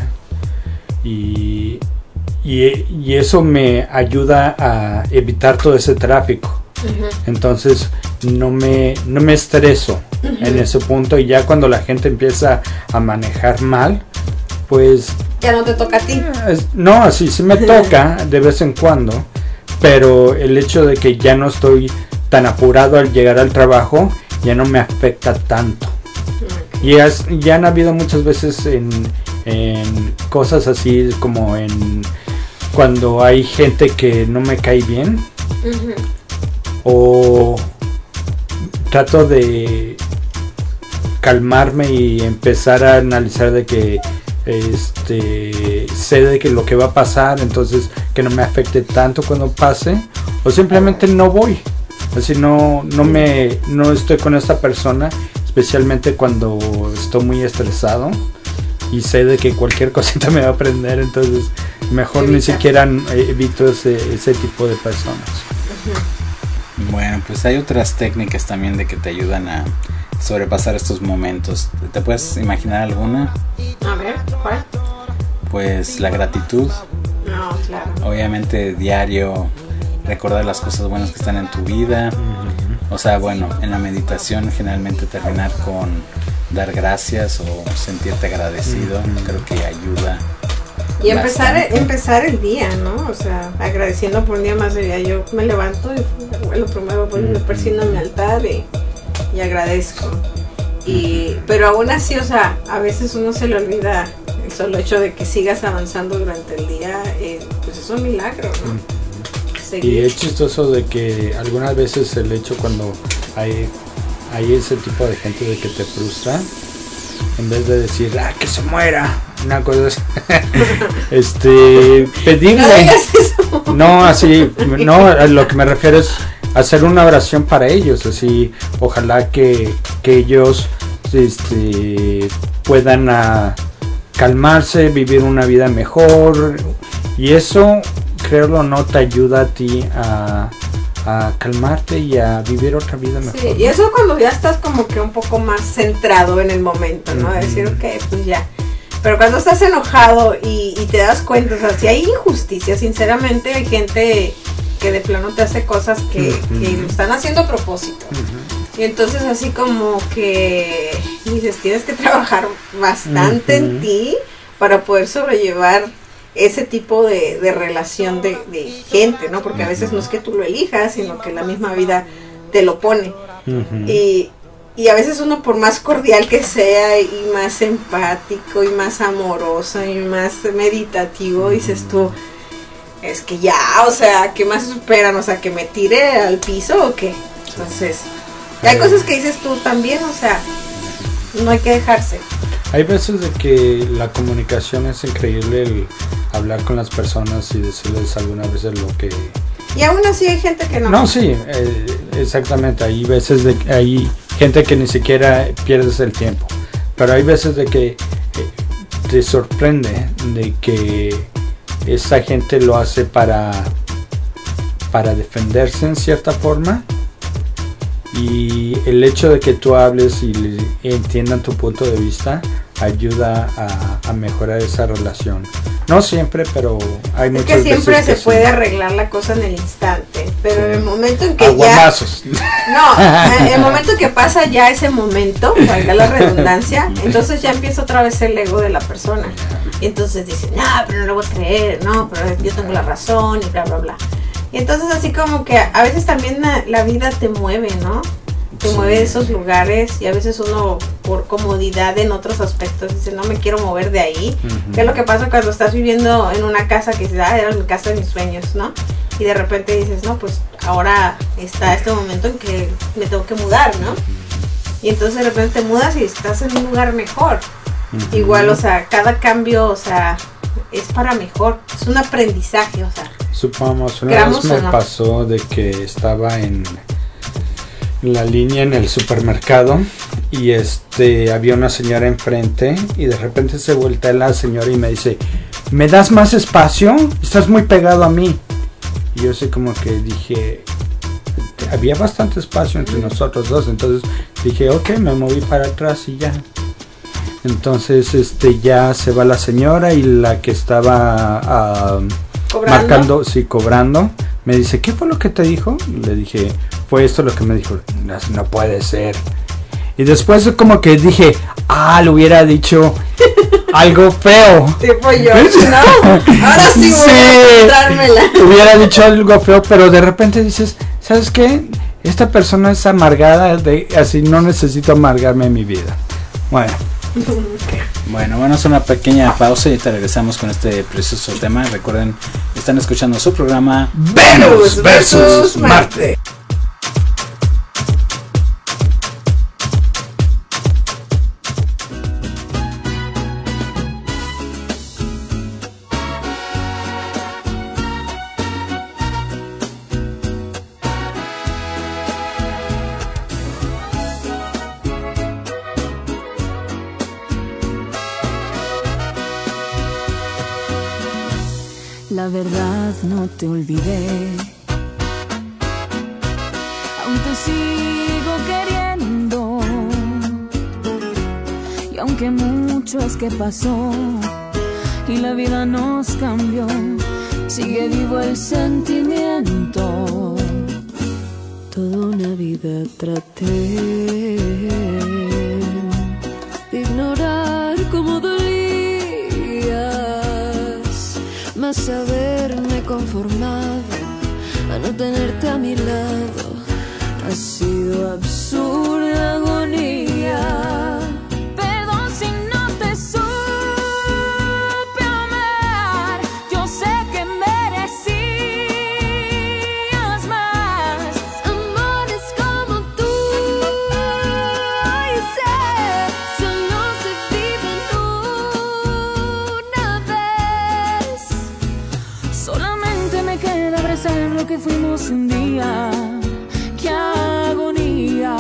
Speaker 6: Y eso me ayuda a evitar todo ese tráfico. Entonces no me estreso en ese punto, y ya cuando la gente empieza a manejar mal, pues
Speaker 4: ya no te toca a ti.
Speaker 6: No, sí me toca de vez en cuando, pero el hecho de que ya no estoy tan apurado al llegar al trabajo ya no me afecta tanto. Y ya han habido muchas veces en cosas así, como en cuando hay gente que no me cae bien, o trato de calmarme y empezar a analizar de que sé de que lo que va a pasar, entonces que no me afecte tanto cuando pase, o simplemente no voy, así no estoy con esta persona, especialmente cuando estoy muy estresado y sé de que cualquier cosita me va a prender, entonces mejor ni siquiera evito ese tipo de personas.
Speaker 7: Bueno, pues hay otras técnicas también de que te ayudan a sobrepasar estos momentos. ¿Te puedes imaginar alguna?
Speaker 4: A ver, ¿cuál?
Speaker 7: Pues la gratitud.
Speaker 4: No, claro.
Speaker 7: Obviamente diario recordar las cosas buenas que están en tu vida. O sea, bueno, en la meditación generalmente terminar con dar gracias o sentirte agradecido, creo que ayuda.
Speaker 4: Y empezar el día, ¿no? O sea, agradeciendo por un día más de vida. Yo me levanto y lo primero voy, me persino en mi altar y agradezco. Pero aún así, o sea, a veces uno se le olvida el solo hecho de que sigas avanzando durante el día, pues es un milagro, ¿no?
Speaker 6: Y es chistoso de que algunas veces el hecho cuando hay ese tipo de gente de que te frustra, en vez de decir que se muera, una cosa pedirle, no así, no, a lo que me refiero es hacer una oración para ellos, así ojalá que ellos puedan calmarse, vivir una vida mejor, y eso, créelo o no, te ayuda a ti a calmarte y a vivir otra vida mejor.
Speaker 4: Sí, y eso cuando ya estás como que un poco más centrado en el momento, ¿no? Decir, ok, pues ya. Pero cuando estás enojado y te das cuenta, o sea, si hay injusticia, sinceramente hay gente que de plano te hace cosas que lo están haciendo a propósito. Y entonces así como que dices, tienes que trabajar bastante en ti para poder sobrellevar ese tipo de relación de gente, ¿no? Porque a veces no es que tú lo elijas, sino que la misma vida te lo pone. Y a veces uno, por más cordial que sea y más empático y más amoroso y más meditativo, dices tú, es que ya, o sea, ¿qué más esperan? O sea, ¿que me tire al piso o qué? Entonces, hay cosas que dices tú también, o sea, no hay que dejarse.
Speaker 6: Hay veces de que la comunicación es increíble, el hablar con las personas y decirles algunas veces lo que...
Speaker 4: Y aún así hay gente que no.
Speaker 6: No, sí, exactamente. Hay veces de que hay gente que ni siquiera pierdes el tiempo. Pero hay veces de que te sorprende de que esa gente lo hace para para defenderse en cierta forma, y el hecho de que tú hables y entiendan tu punto de vista ayuda a mejorar esa relación. No siempre, pero hay muchas veces
Speaker 4: que siempre se puede
Speaker 6: sí.
Speaker 4: arreglar la cosa en el instante, pero
Speaker 6: Sí.
Speaker 4: en el momento en que
Speaker 6: Aguamazos.
Speaker 4: en el momento que pasa ya ese momento, valga la redundancia, entonces ya empieza otra vez el ego de la persona. Y entonces dice, no, pero no lo voy a creer, no, pero yo tengo la razón y bla, bla, bla. Y entonces así como que a veces también la vida te mueve, ¿no? Te mueve de esos lugares, y a veces uno por comodidad en otros aspectos dice, no me quiero mover de ahí. ¿Qué es lo que pasa cuando estás viviendo en una casa que dices, era mi casa de mis sueños, ¿no? Y de repente dices, no, pues ahora está este momento en que me tengo que mudar, ¿no? Y entonces de repente te mudas y estás en un lugar mejor. Igual, o sea, cada cambio, o sea, es para mejor, es un aprendizaje, o sea.
Speaker 6: Supongamos, una vez me pasó de que estaba en la línea en el supermercado y había una señora enfrente, y de repente se voltea la señora y me dice, ¿me das más espacio? Estás muy pegado a mí. Y yo así como que dije, había bastante espacio entre nosotros dos, entonces dije, ok, me moví para atrás y ya. Entonces ya se va la señora, y la que estaba marcando, sí, cobrando, me dice, ¿qué fue lo que te dijo? Le dije, fue esto lo que me dijo. No puede ser. Y después como que dije, le hubiera dicho algo feo.
Speaker 4: Tipo yo, ¿no? Ahora sí voy a mostrármela.
Speaker 6: Hubiera dicho algo feo, pero de repente dices, ¿sabes qué? Esta persona es amargada, así no necesito amargarme en mi vida. Bueno.
Speaker 7: Bueno, vamos a una pequeña pausa y te regresamos con este precioso tema. Recuerden, están escuchando su programa
Speaker 6: Venus versus Marte.
Speaker 11: La verdad, no te olvidé, aún te sigo queriendo, y aunque mucho es que pasó y la vida nos cambió, sigue vivo el sentimiento. Toda una vida traté de ignorar cómo dolías, mas haberme conformado a no tenerte a mi lado ha sido absurda agonía. Perdón si no te supe amar, yo sé que merecías más amores como tú, y sé, solo se viven una vez. Solamente me queda abrazar lo que fuimos un día. ¡Qué agonía!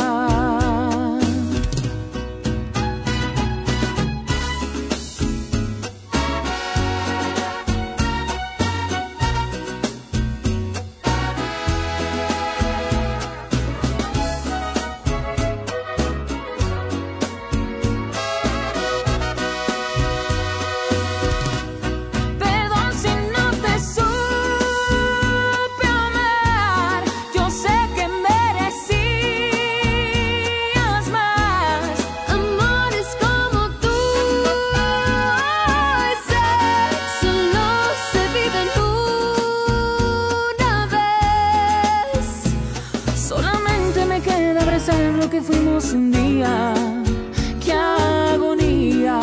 Speaker 11: Perdón si no te supe amar, yo sé que merecías más amores como tú, y sé, solo se viven una vez. Solamente me queda abrazar lo que fuimos un día. ¡Qué agonía!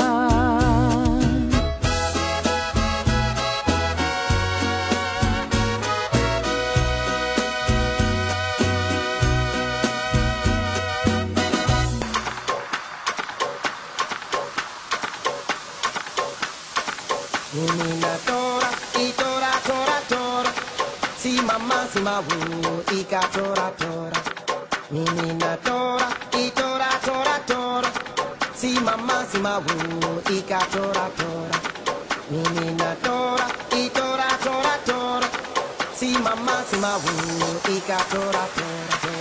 Speaker 5: Nina tora, y tora, tora, tora. Si mamá, si mabu, y ka tora, tora. Nina tora, y tora, tora, tora. Si mamá, si mabu, y ka tora, tora. Nina tora, y tora, tora, tora. Si mamá mamá, si ma wu, ika tora tora.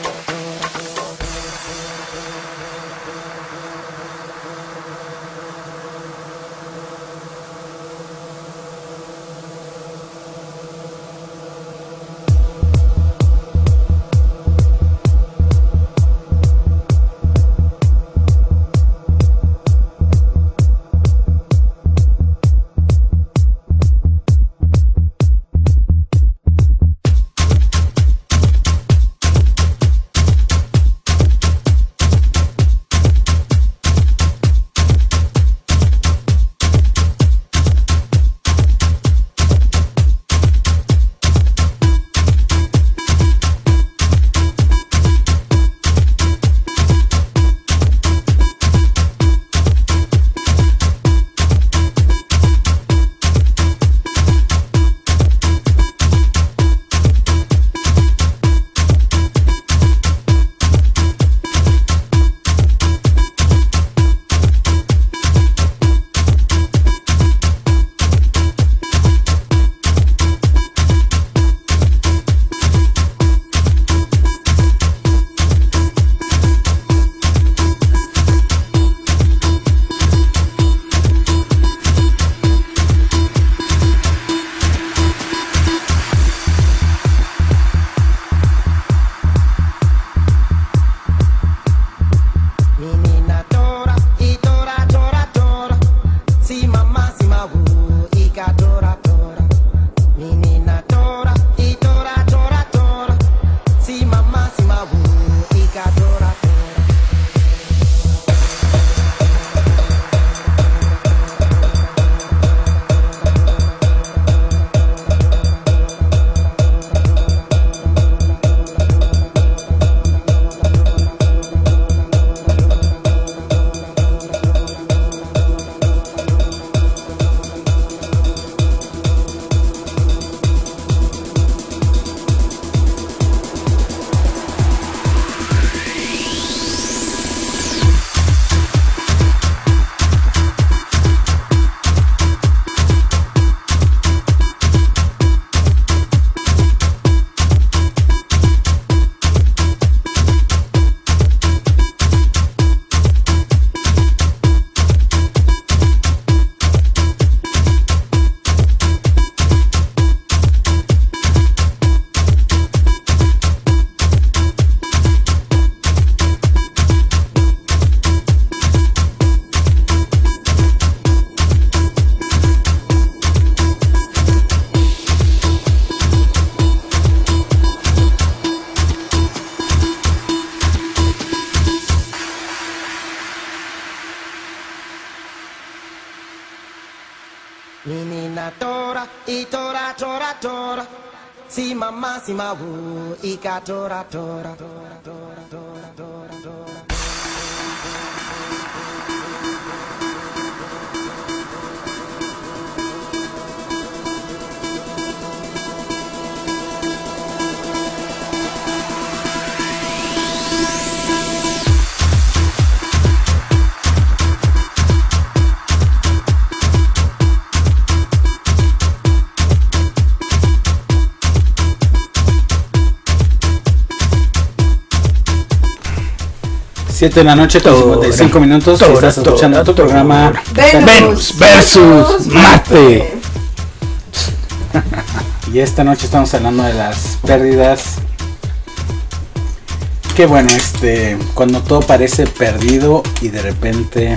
Speaker 5: Menina tora, e tora, tora, tora. Si mamá, si ma wu, ika tora, tora, tora, tora, tora, tora, tora.
Speaker 7: 7 de la noche con 55 minutos. Estás escuchando tu programa
Speaker 6: Venus versus Marte.
Speaker 7: Y esta noche estamos hablando de las pérdidas. Qué bueno, cuando todo parece perdido y de repente,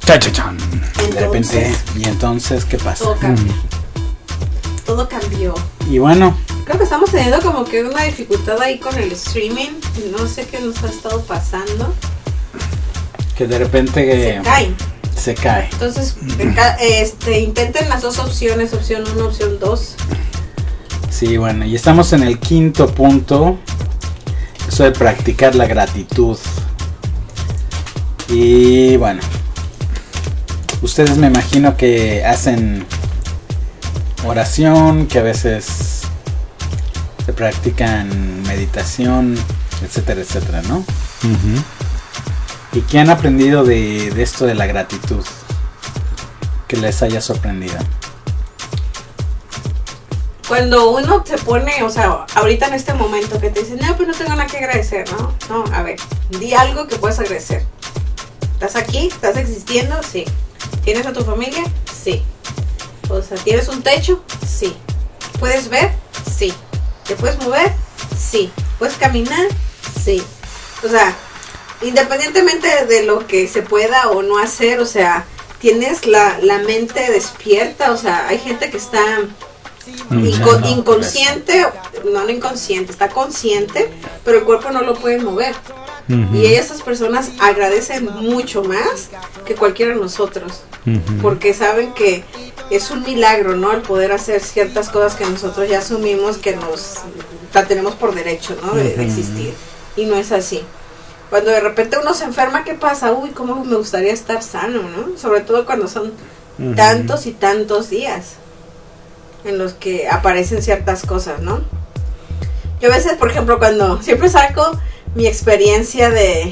Speaker 7: y entonces, ¿qué pasa?
Speaker 4: Todo cambió. Todo cambió.
Speaker 7: Y bueno,
Speaker 4: creo que estamos teniendo como que una dificultad ahí con el streaming. No sé qué nos ha estado pasando.
Speaker 7: Que de repente se cae.
Speaker 4: Entonces, intenten las dos opciones, opción 1, opción 2.
Speaker 7: Sí, bueno, y estamos en el quinto punto. Eso de practicar la gratitud. Y bueno, ustedes me imagino que hacen oración, que a veces se practican meditación, etcétera, etcétera, ¿no?
Speaker 6: Uh-huh.
Speaker 7: ¿Y qué han aprendido de esto de la gratitud? Que les haya sorprendido.
Speaker 4: cuando uno se pone, o sea, ahorita en este momento que te dicen, no, pues no tengo nada que agradecer, ¿no? No, a ver, di algo que puedes agradecer. ¿Estás aquí? ¿Estás existiendo? Sí. ¿Tienes a tu familia? Sí. O sea, ¿tienes un techo? Sí. ¿Puedes ver? Sí. ¿Te puedes mover? Sí. ¿Puedes caminar? Sí. O sea, independientemente de lo que se pueda o no hacer, o sea, tienes la mente despierta, o sea, hay gente que está inconsciente, no inconsciente, está consciente, pero el cuerpo no lo puede mover. Y esas personas agradecen mucho más que cualquiera de nosotros, porque saben que es un milagro, ¿no? El poder hacer ciertas cosas que nosotros ya asumimos que la tenemos por derecho, ¿no? De existir. Y no es así. Cuando de repente uno se enferma, ¿qué pasa? Uy, cómo me gustaría estar sano, ¿no? Sobre todo cuando son tantos y tantos días en los que aparecen ciertas cosas, ¿no? Yo a veces, por ejemplo, cuando siempre saco mi experiencia de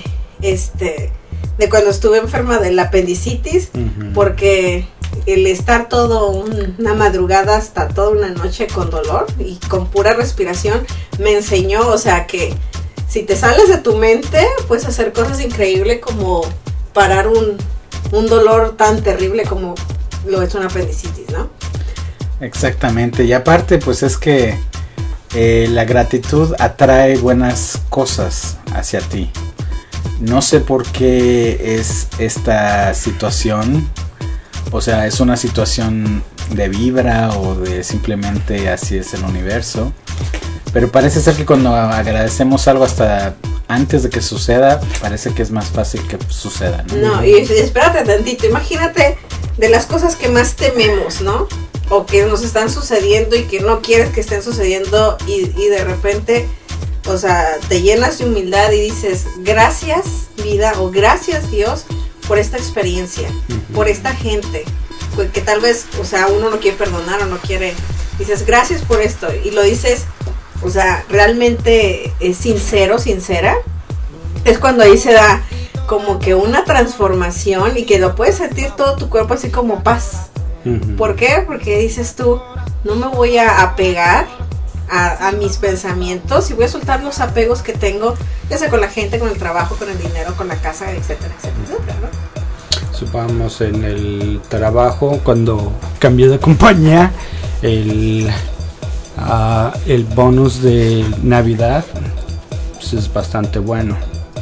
Speaker 4: cuando estuve enferma del apendicitis, porque el estar todo una madrugada hasta toda una noche con dolor y con pura respiración me enseñó, o sea, que si te sales de tu mente puedes hacer cosas increíbles como parar un dolor tan terrible como lo es una apendicitis, ¿no?
Speaker 7: Exactamente, y aparte pues es que la gratitud atrae buenas cosas hacia ti. No sé por qué es esta situación, o sea, es una situación de vibra o de simplemente así es el universo, pero parece ser que cuando agradecemos algo hasta antes de que suceda, parece que es más fácil que suceda, ¿no? No,
Speaker 4: y espérate tantito, imagínate de las cosas que más tememos, ¿no? O que nos están sucediendo y que no quieres que estén sucediendo y de repente, o sea, te llenas de humildad y dices, gracias vida o gracias Dios por esta experiencia, por esta gente, que tal vez, o sea, uno no quiere perdonar o no quiere, dices gracias por esto y lo dices, o sea, realmente es sincera, es cuando ahí se da como que una transformación y que lo puedes sentir todo tu cuerpo así como paz. ¿Por qué? Porque dices tú, no me voy a apegar a mis pensamientos y voy a soltar los apegos que tengo, ya sea con la gente, con el trabajo, con el dinero, con la casa, etcétera, etcétera, ¿no?
Speaker 6: Supongamos en el trabajo, cuando cambié de compañía, el bonus de Navidad pues es bastante bueno.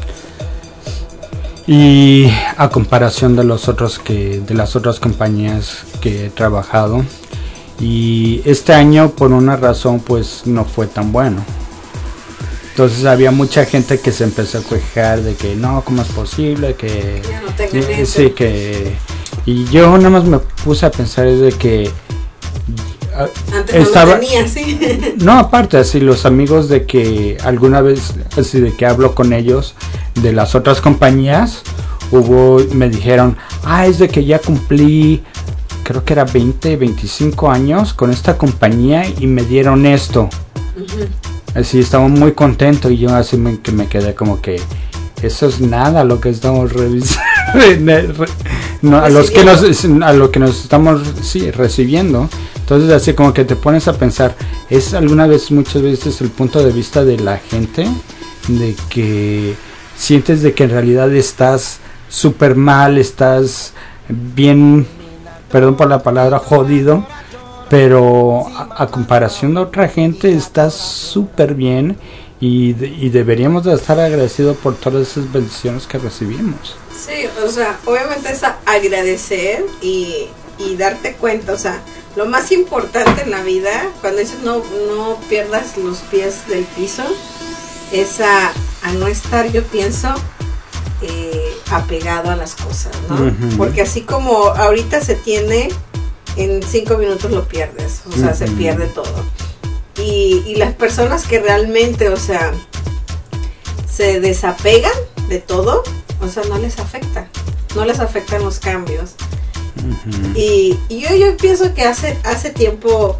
Speaker 6: Y a comparación de las otras compañías que he trabajado, y este año por una razón pues no fue tan bueno. Entonces había mucha gente que se empezó a quejar de que no, ¿cómo es posible que
Speaker 4: ya no tengan eso?
Speaker 6: Sí, que y yo nada más me puse a pensar es de que
Speaker 4: antes no lo tenía, ¿sí?
Speaker 6: No, aparte, así los amigos de que alguna vez, así de que hablo con ellos de las otras compañías, me dijeron, es de que ya cumplí, creo que era 25 años con esta compañía y me dieron esto. Así estaba muy contento y yo así me quedé como que eso es nada lo que estamos revisando. No, a lo que nos estamos recibiendo. Entonces así como que te pones a pensar, es muchas veces el punto de vista de la gente, de que sientes de que en realidad estás súper mal, estás bien, perdón por la palabra, jodido, pero a comparación de otra gente estás súper bien y deberíamos de estar agradecidos por todas esas bendiciones que recibimos.
Speaker 4: Sí, o sea, obviamente es agradecer y darte cuenta, o sea, lo más importante en la vida, cuando dices no pierdas los pies del piso, es a no estar, yo pienso, apegado a las cosas, ¿no? Porque así como ahorita se tiene, en 5 minutos lo pierdes, o sea, se pierde todo. Y las personas que realmente, o sea, se desapegan de todo, o sea, no les afectan los cambios. Y yo pienso que hace tiempo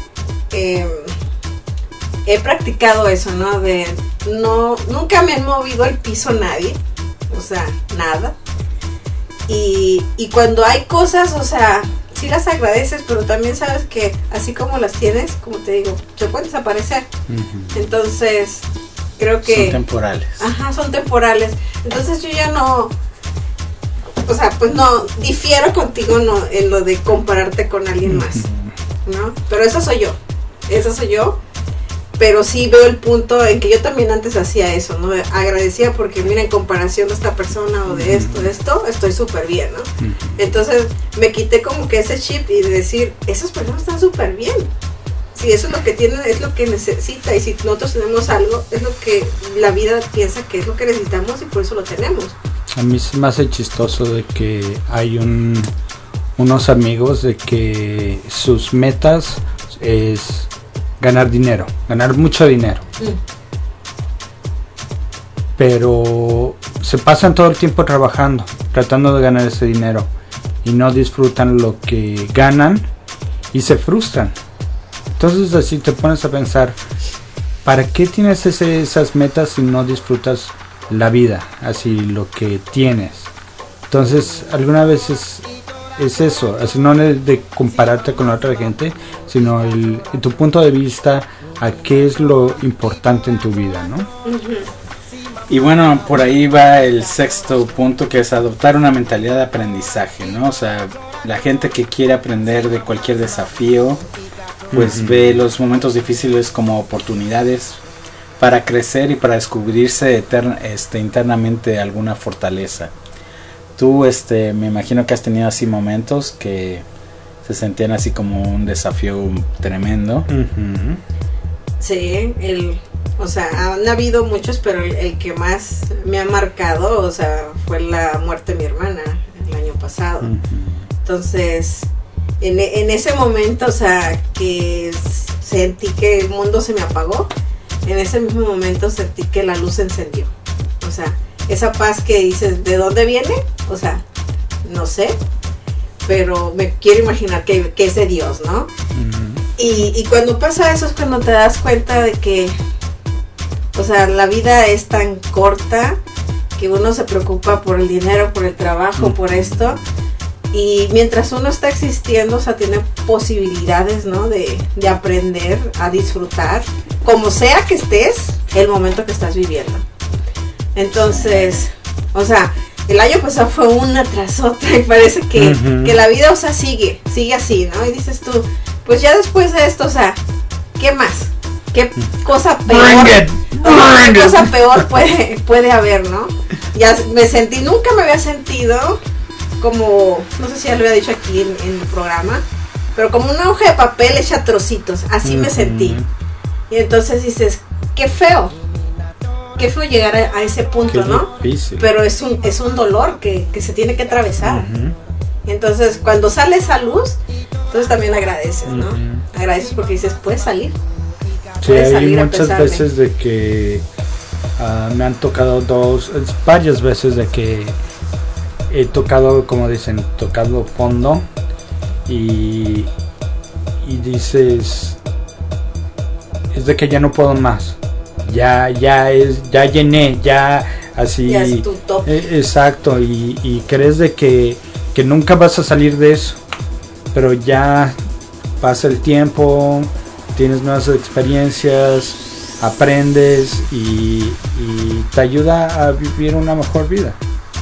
Speaker 4: he practicado eso, ¿no? Nunca me han movido el piso nadie, o sea, nada. Y cuando hay cosas, o sea, sí las agradeces, pero también sabes que así como las tienes, como te digo, se pueden desaparecer. Entonces, creo que...
Speaker 7: Son temporales.
Speaker 4: Ajá, son temporales. Entonces yo ya no... O sea, pues no, difiero contigo no, en lo de compararte con alguien más, ¿no? Pero esa soy yo. Pero sí veo el punto en que yo también antes hacía eso, ¿no? Agradecía porque, mira, en comparación de esta persona o de esto, estoy súper bien, ¿no? Entonces me quité como que ese chip y de decir, esas personas están súper bien. Si eso es lo que tienen, es lo que necesita. Y si nosotros tenemos algo, es lo que la vida piensa que es lo que necesitamos y por eso lo tenemos.
Speaker 6: A mí se me hace chistoso de que hay unos amigos de que sus metas es ganar dinero, ganar mucho dinero. Pero se pasan todo el tiempo trabajando, tratando de ganar ese dinero y no disfrutan lo que ganan y se frustran. Entonces así te pones a pensar, ¿para qué tienes esas metas si no disfrutas la vida, así lo que tienes? Entonces alguna vez es eso, así no de compararte con la otra gente, sino en tu punto de vista a qué es lo importante en tu vida, ¿no?
Speaker 7: Y bueno, por ahí va el sexto punto, que es adoptar una mentalidad de aprendizaje, ¿no? O sea, la gente que quiere aprender de cualquier desafío, pues ve los momentos difíciles como oportunidades para crecer y para descubrirse internamente alguna fortaleza. Tú, me imagino que has tenido así momentos que se sentían así como un desafío tremendo.
Speaker 4: Sí, o sea, han habido muchos, pero el que más me ha marcado, o sea, fue la muerte de mi hermana el año pasado. Entonces, en ese momento, o sea, que sentí que el mundo se me apagó, en ese mismo momento sentí que la luz se encendió. O sea, esa paz que dices, ¿de dónde viene? O sea, no sé, pero me quiero imaginar que es de Dios, ¿no? Y cuando pasa eso es cuando te das cuenta de que, o sea, la vida es tan corta que uno se preocupa por el dinero, por el trabajo, por esto. Y mientras uno está existiendo, o sea, tiene posibilidades, ¿no? De aprender a disfrutar, como sea que estés, el momento que estás viviendo. Entonces, o sea, el año pasado fue una tras otra y parece que la vida, o sea, sigue así, ¿no? Y dices tú, pues ya después de esto, o sea, ¿qué más? ¿Qué cosa peor? ¿Qué cosa peor puede haber, no? Ya me sentí, nunca me había sentido como, no sé si ya lo había dicho aquí en el programa, pero como una hoja de papel hecha a trocitos, así me sentí. Y entonces dices, qué feo llegar a ese punto, ¿no? Difícil. Pero es un dolor que se tiene que atravesar. Y entonces cuando sale esa luz, entonces también agradeces, ¿no? Agradeces porque dices, puedes salir.
Speaker 6: Sí, hay muchas veces de que me han tocado varias veces de que he tocado, como dicen, tocado fondo y dices, es de que ya no puedo más, ya llené, ya así,
Speaker 4: ya es tu top.
Speaker 6: Exacto, y crees de que nunca vas a salir de eso, pero ya pasa el tiempo, tienes nuevas experiencias, aprendes y te ayuda a vivir una mejor vida.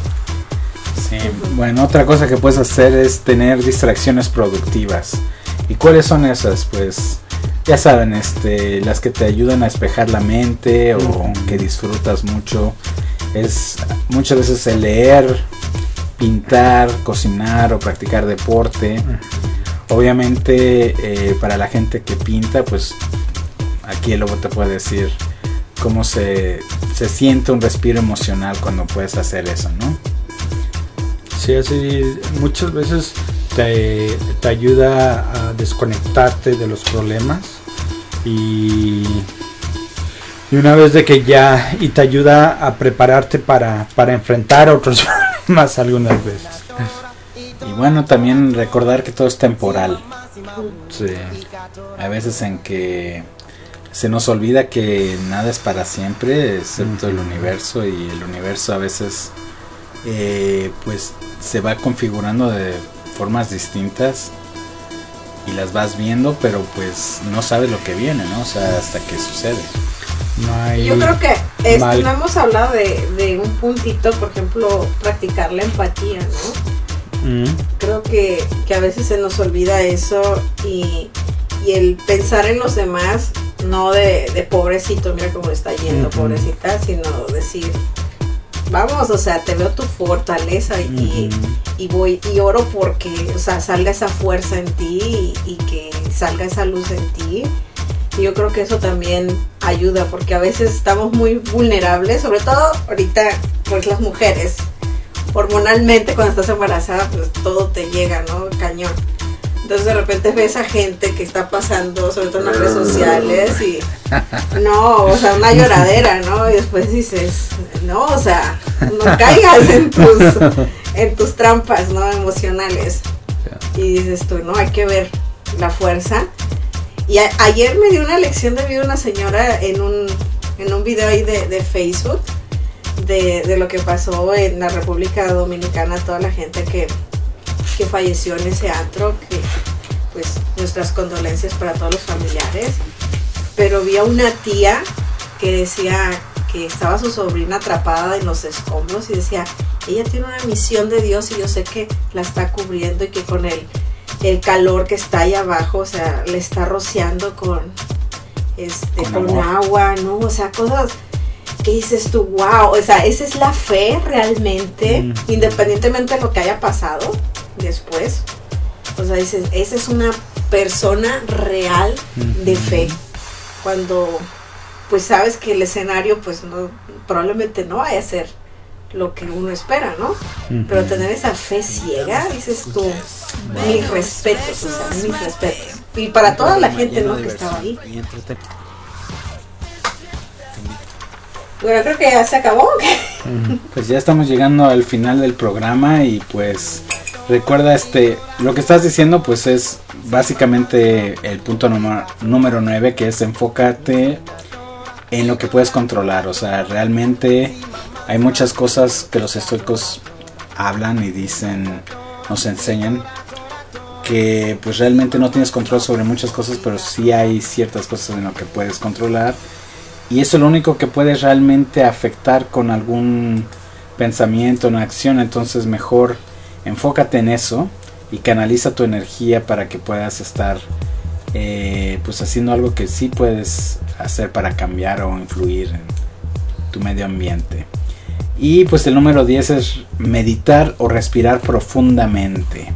Speaker 7: Sí, bueno, otra cosa que puedes hacer es tener distracciones productivas. ¿Y cuáles son esas? Pues ya saben, las que te ayudan a despejar la mente o que disfrutas mucho. Es muchas veces el leer, pintar, cocinar o practicar deporte. Obviamente para la gente que pinta, pues aquí el lobo te puede decir cómo se siente un respiro emocional cuando puedes hacer eso, ¿no?
Speaker 6: Sí, así muchas veces te ayuda a desconectarte de los problemas y una vez de que ya, y te ayuda a prepararte para enfrentar otros problemas algunas veces.
Speaker 7: Y bueno, también recordar que todo es temporal.
Speaker 6: Sí.
Speaker 7: Hay veces en que se nos olvida que nada es para siempre, excepto el universo, y el universo a veces pues se va configurando de formas distintas y las vas viendo, pero pues no sabes lo que viene, ¿no? O sea, hasta que sucede.
Speaker 6: No hay
Speaker 4: Yo creo que no hemos hablado de un puntito, por ejemplo, practicar la empatía, ¿no? Creo que a veces se nos olvida eso y el pensar en los demás, no de pobrecito, mira cómo está yendo, pobrecita, sino decir, vamos, o sea, te veo tu fortaleza y voy y oro porque, o sea, salga esa fuerza en ti y que salga esa luz en ti. Y yo creo que eso también ayuda, porque a veces estamos muy vulnerables, sobre todo ahorita, pues las mujeres, hormonalmente cuando estás embarazada, pues todo te llega, ¿no? Cañón. Entonces de repente ves a gente que está pasando, sobre todo en las redes sociales, y no, o sea, una lloradera, ¿no? Y después dices, no, o sea, no caigas en tus trampas, ¿no? Emocionales. Y dices tú, no, hay que ver la fuerza. Y ayer me dio una lección de vida una señora en un video ahí de Facebook de lo que pasó en la República Dominicana, toda la gente que falleció en ese antro, que pues nuestras condolencias para todos los familiares. Pero vi a una tía que decía que estaba su sobrina atrapada en los escombros y decía, ella tiene una misión de Dios y yo sé que la está cubriendo y que con el calor que está ahí abajo, o sea, le está rociando con agua, ¿no? O sea, cosas que dices tú, wow, o sea, esa es la fe realmente, independientemente de lo que haya pasado después. O sea, dices, esa es una persona real de fe. Cuando pues sabes que el escenario pues no, probablemente no vaya a ser lo que uno espera, ¿no? Pero tener esa fe ciega, dices tú, mis respetos, o sea, mis respetos. Y para toda la gente, ¿no?, que estaba ahí. Bueno, creo que ya se acabó.
Speaker 7: Pues ya estamos llegando al final del programa y pues recuerda lo que estás diciendo pues es básicamente el punto número 9, que es enfócate en lo que puedes controlar. O sea, realmente hay muchas cosas que los estoicos hablan y dicen, nos enseñan que pues realmente no tienes control sobre muchas cosas, pero sí hay ciertas cosas en lo que puedes controlar. Y eso es lo único que puede realmente afectar con algún pensamiento, una acción. Entonces mejor enfócate en eso y canaliza tu energía para que puedas estar pues haciendo algo que sí puedes hacer para cambiar o influir en tu medio ambiente. Y pues el número 10 es meditar o respirar profundamente.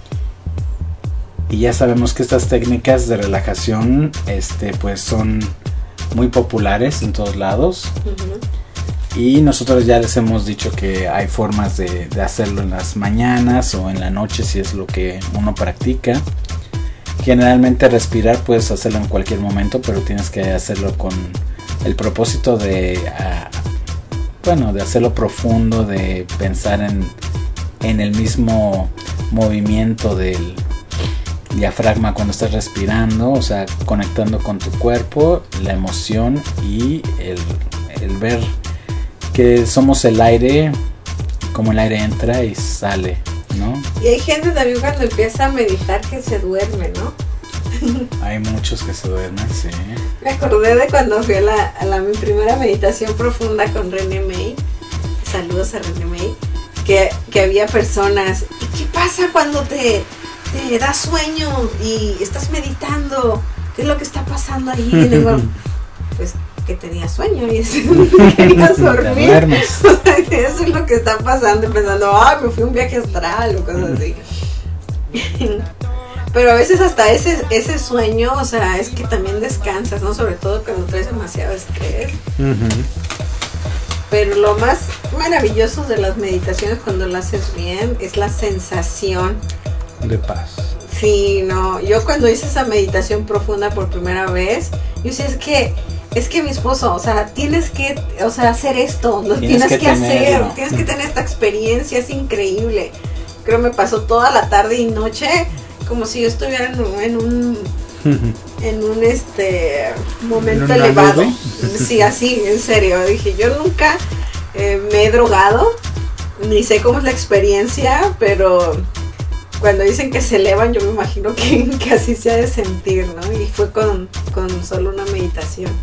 Speaker 7: Y ya sabemos que estas técnicas de relajación pues son muy populares en todos lados. Y nosotros ya les hemos dicho que hay formas de hacerlo en las mañanas o en la noche si es lo que uno practica. Generalmente respirar puedes hacerlo en cualquier momento, pero tienes que hacerlo con el propósito de hacerlo profundo, de pensar en el mismo movimiento del diafragma cuando estás respirando, o sea, conectando con tu cuerpo, la emoción y el ver que somos el aire, como el aire entra y sale, ¿no?
Speaker 4: Y hay gente también cuando empieza a meditar que se duerme, ¿no?
Speaker 7: Hay muchos que se duermen, sí.
Speaker 4: Me acordé de cuando fui a mi primera meditación profunda con René May. Saludos a René May. Que había personas. ¿Y qué pasa cuando te da sueño y estás meditando? ¿Qué es lo que está pasando ahí? Y digo, pues que tenía sueño y querías dormir. O sea, que eso es lo que está pasando, pensando, me fui a un viaje astral o cosas así. Pero a veces hasta ese sueño, o sea, es que también descansas, ¿no? Sobre todo cuando traes demasiado estrés. Pero lo más maravilloso de las meditaciones cuando lo haces bien es la sensación
Speaker 6: de paz.
Speaker 4: Sí, no, yo cuando hice esa meditación profunda por primera vez, yo decía, es que mi esposo, o sea, tienes que, o sea, hacer esto, lo tienes que hacer, tienes que tener esta experiencia, es increíble. Creo me pasó toda la tarde y noche como si yo estuviera en un momento elevado. Sí, así, en serio. Dije, yo nunca me he drogado, ni sé cómo es la experiencia, pero cuando dicen que se elevan, yo me imagino que así se ha de sentir, ¿no? Y fue con solo una meditación.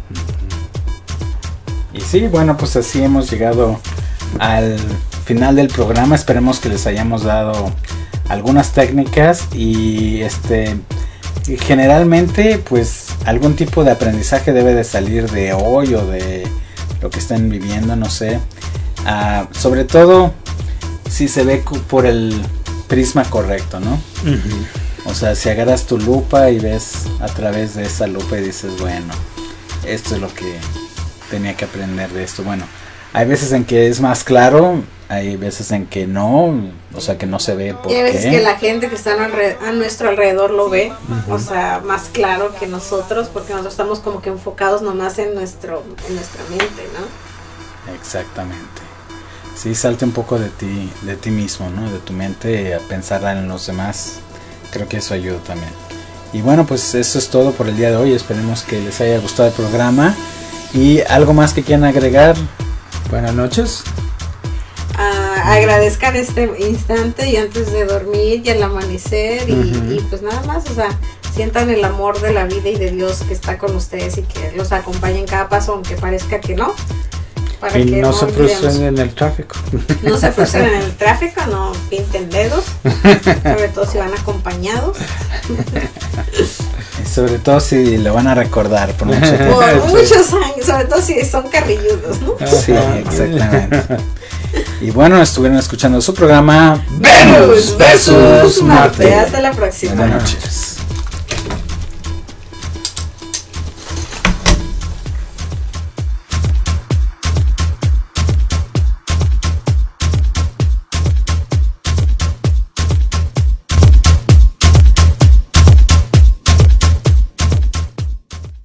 Speaker 7: Y sí, bueno, pues así hemos llegado al final del programa. Esperemos que les hayamos dado algunas técnicas y generalmente pues algún tipo de aprendizaje debe de salir de hoy o de lo que estén viviendo, no sé. Sobre todo si se ve por el prisma correcto, ¿no? O sea, si agarras tu lupa y ves a través de esa lupa y dices, bueno, esto es lo que tenía que aprender de esto. Bueno, hay veces en que es más claro, hay veces en que no, o sea, que no se ve por
Speaker 4: qué. Y hay veces
Speaker 7: qué.
Speaker 4: que la gente que está a nuestro alrededor lo ve, o sea, más claro que nosotros, porque nosotros estamos como que enfocados nomás en nuestra mente, ¿no?
Speaker 7: Exactamente. Sí, salte un poco de ti mismo, ¿no? De tu mente a pensar en los demás. Creo que eso ayuda también. Y bueno, pues eso es todo por el día de hoy. Esperemos que les haya gustado el programa. ¿Y algo más que quieran agregar?
Speaker 6: Buenas noches.
Speaker 4: Agradezcan este instante y antes de dormir y al amanecer y pues nada más, o sea, sientan el amor de la vida y de Dios que está con ustedes y que los acompañe en cada paso, aunque parezca que no. Para
Speaker 6: y
Speaker 4: que
Speaker 6: no se frustren en el tráfico.
Speaker 4: No se frustren en el tráfico, no pinten dedos, sobre todo si van acompañados.
Speaker 7: Y sobre todo si lo van a recordar por mucho tiempo.
Speaker 4: Por muchos años, sobre todo si son carrilludos, ¿no?
Speaker 7: Sí, exactamente. Y bueno, estuvieron escuchando su programa
Speaker 4: Venus versus Marte. Hasta la próxima.
Speaker 7: Buenas noches.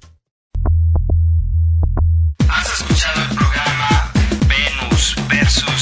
Speaker 3: Has escuchado el programa Venus versus